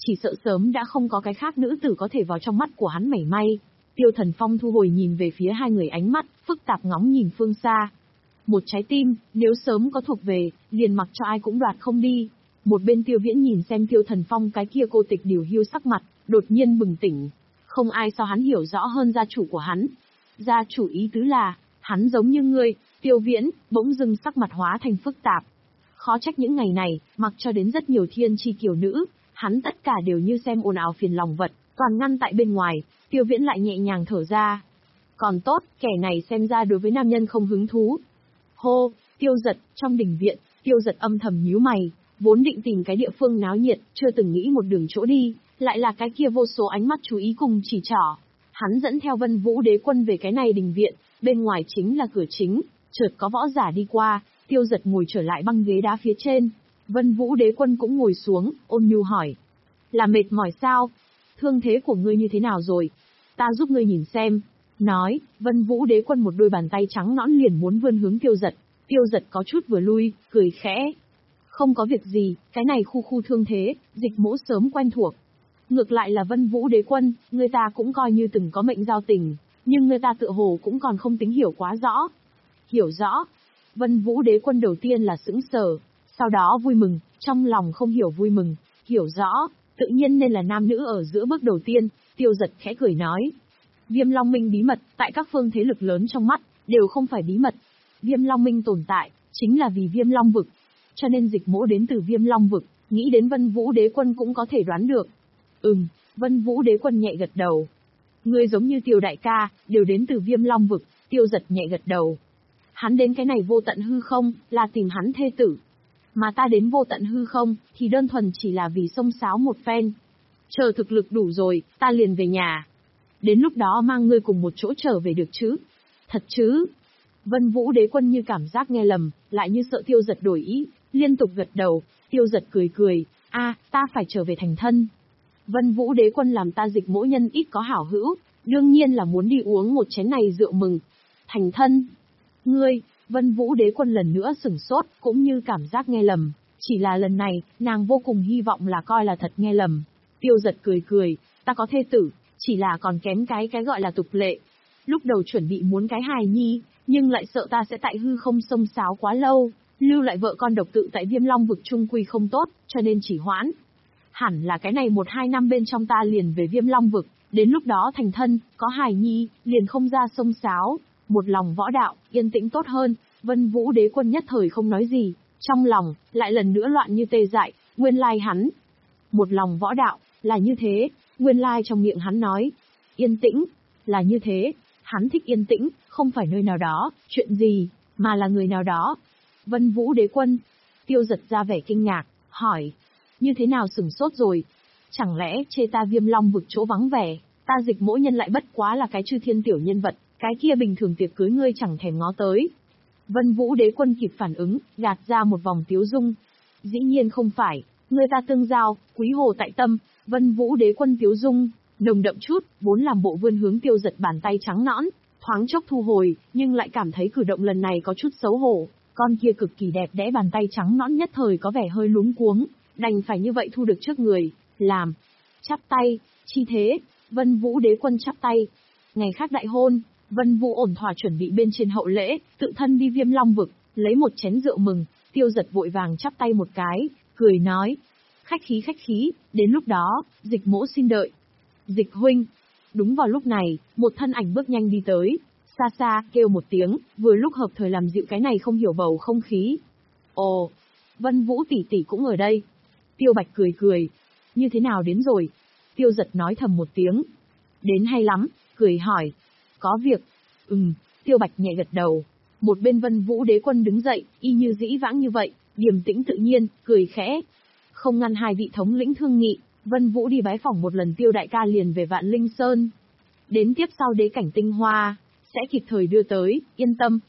chỉ sợ sớm đã không có cái khác nữ tử có thể vào trong mắt của hắn mảy may. Tiêu Thần Phong thu hồi nhìn về phía hai người, ánh mắt phức tạp ngóng nhìn phương xa. Một trái tim, nếu sớm có thuộc về, liền mặc cho ai cũng đoạt không đi. Một bên Tiêu Viễn nhìn xem Tiêu Thần Phong cái kia cô tịch điều hiu sắc mặt, đột nhiên bừng tỉnh. Không ai so hắn hiểu rõ hơn gia chủ của hắn. Gia chủ ý tứ là, hắn giống như ngươi. Tiêu Viễn, bỗng dưng sắc mặt hóa thành phức tạp. Khó trách những ngày này, mặc cho đến rất nhiều thiên chi kiều nữ, hắn tất cả đều như xem ồn ào phiền lòng vật, toàn ngăn tại bên ngoài. Tiêu Viễn lại nhẹ nhàng thở ra. Còn tốt, kẻ này xem ra đối với nam nhân không hứng thú. Hô, Tiêu Giật, trong đình viện, Tiêu Giật âm thầm nhíu mày, vốn định tìm cái địa phương náo nhiệt, chưa từng nghĩ một đường chỗ đi, lại là cái kia vô số ánh mắt chú ý cùng chỉ trỏ. Hắn dẫn theo Vân Vũ Đế Quân về cái này đình viện, bên ngoài chính là cửa chính, chợt có võ giả đi qua, Tiêu Giật ngồi trở lại băng ghế đá phía trên. Vân Vũ Đế Quân cũng ngồi xuống, ôn nhu hỏi. Là mệt mỏi sao? Thương thế của ngươi như thế nào rồi? Ta giúp ngươi nhìn xem. Nói, Vân Vũ Đế Quân một đôi bàn tay trắng nõn liền muốn vươn hướng Tiêu Giật. Tiêu Giật có chút vừa lui, cười khẽ. Không có việc gì, cái này khu khu thương thế, Dịch Mỗ sớm quen thuộc. Ngược lại là Vân Vũ Đế Quân, người ta cũng coi như từng có mệnh giao tình, nhưng người ta tựa hồ cũng còn không tính hiểu quá rõ. Hiểu rõ. Vân Vũ Đế Quân đầu tiên là sững sờ, sau đó vui mừng, trong lòng không hiểu vui mừng, hiểu rõ, tự nhiên nên là nam nữ ở giữa bước đầu tiên. Tiêu Giật khẽ cười nói. Viêm Long Minh bí mật, tại các phương thế lực lớn trong mắt, đều không phải bí mật. Viêm Long Minh tồn tại, chính là vì Viêm Long Vực. Cho nên Dịch Mỗ đến từ Viêm Long Vực, nghĩ đến Vân Vũ Đế Quân cũng có thể đoán được. Ừm, Vân Vũ Đế Quân nhẹ gật đầu. Ngươi giống như Tiêu đại ca, đều đến từ Viêm Long Vực. Tiêu Giật nhẹ gật đầu. Hắn đến cái này vô tận hư không, là tìm hắn thê tử. Mà ta đến vô tận hư không, thì đơn thuần chỉ là vì xông xáo một phen. Chờ thực lực đủ rồi, ta liền về nhà. Đến lúc đó mang ngươi cùng một chỗ trở về được chứ? Thật chứ? Vân Vũ Đế Quân như cảm giác nghe lầm, lại như sợ Tiêu Giật đổi ý, liên tục gật đầu. Tiêu Giật cười cười, a, ta phải trở về thành thân. Vân Vũ Đế Quân làm ta Dịch Mỗ nhân ít có hảo hữu, đương nhiên là muốn đi uống một chén này rượu mừng. Thành thân? Ngươi, Vân Vũ Đế Quân lần nữa sửng sốt, cũng như cảm giác nghe lầm, chỉ là lần này, nàng vô cùng hy vọng là coi là thật nghe lầm. Tiêu Giật cười cười, ta có thê tử, chỉ là còn kém cái cái gọi là tục lệ. Lúc đầu chuẩn bị muốn cái hài nhi, nhưng lại sợ ta sẽ tại hư không xông xáo quá lâu, lưu lại vợ con độc tự tại Viêm Long Vực trung quy không tốt, cho nên chỉ hoãn. Hẳn là cái này một hai năm bên trong ta liền về Viêm Long Vực, đến lúc đó thành thân, có hài nhi, liền không ra xông xáo, một lòng võ đạo, yên tĩnh tốt hơn. Vân Vũ Đế Quân nhất thời không nói gì, trong lòng, lại lần nữa loạn như tê dại, nguyên lai hắn. Một lòng võ đạo, là như thế, nguyên lai trong miệng hắn nói. Yên tĩnh, là như thế, hắn thích yên tĩnh, không phải nơi nào đó, chuyện gì, mà là người nào đó. Vân Vũ Đế Quân, Tiêu Giật ra vẻ kinh ngạc, hỏi. Như thế nào sửng sốt rồi? Chẳng lẽ chê ta Viêm Long Vực chỗ vắng vẻ, ta Dịch Mỗ nhân lại bất quá là cái chư thiên tiểu nhân vật, cái kia bình thường tiệc cưới ngươi chẳng thèm ngó tới. Vân Vũ Đế Quân kịp phản ứng, gạt ra một vòng tiếu dung. Dĩ nhiên không phải, người ta tương giao, quý hồ tại tâm. Vân Vũ Đế Quân tiếu dung, nồng đậm chút, vốn làm bộ vươn hướng Tiêu Giật bàn tay trắng nõn, thoáng chốc thu hồi, nhưng lại cảm thấy cử động lần này có chút xấu hổ. Con kia cực kỳ đẹp đẽ bàn tay trắng nõn nhất thời có vẻ hơi luống cuống, đành phải như vậy thu được trước người, làm. Chắp tay, chi thế, Vân Vũ Đế Quân chắp tay. Ngày khác đại hôn, Vân Vũ ổn thỏa chuẩn bị bên trên hậu lễ, tự thân đi Viêm Long Vực, lấy một chén rượu mừng. Tiêu Giật vội vàng chắp tay một cái, cười nói. Khách khí khách khí, đến lúc đó, Dịch Mỗ xin đợi. Dịch huynh. Đúng vào lúc này, một thân ảnh bước nhanh đi tới, xa xa, kêu một tiếng, vừa lúc hợp thời làm dịu cái này không hiểu bầu không khí. Ồ, Vân Vũ tỷ tỷ cũng ở đây. Tiêu Bạch cười cười. Như thế nào đến rồi? Tiêu Giật nói thầm một tiếng. Đến hay lắm, cười hỏi. Có việc. Ừm, Tiêu Bạch nhẹ gật đầu. Một bên Vân Vũ Đế Quân đứng dậy, y như dĩ vãng như vậy, điềm tĩnh tự nhiên, cười khẽ. Không ngăn hai vị thống lĩnh thương nghị, Vân Vũ đi bái phỏng một lần Tiêu đại ca liền về Vạn Linh Sơn. Đến tiếp sau đế cảnh tinh hoa, sẽ kịp thời đưa tới, yên tâm,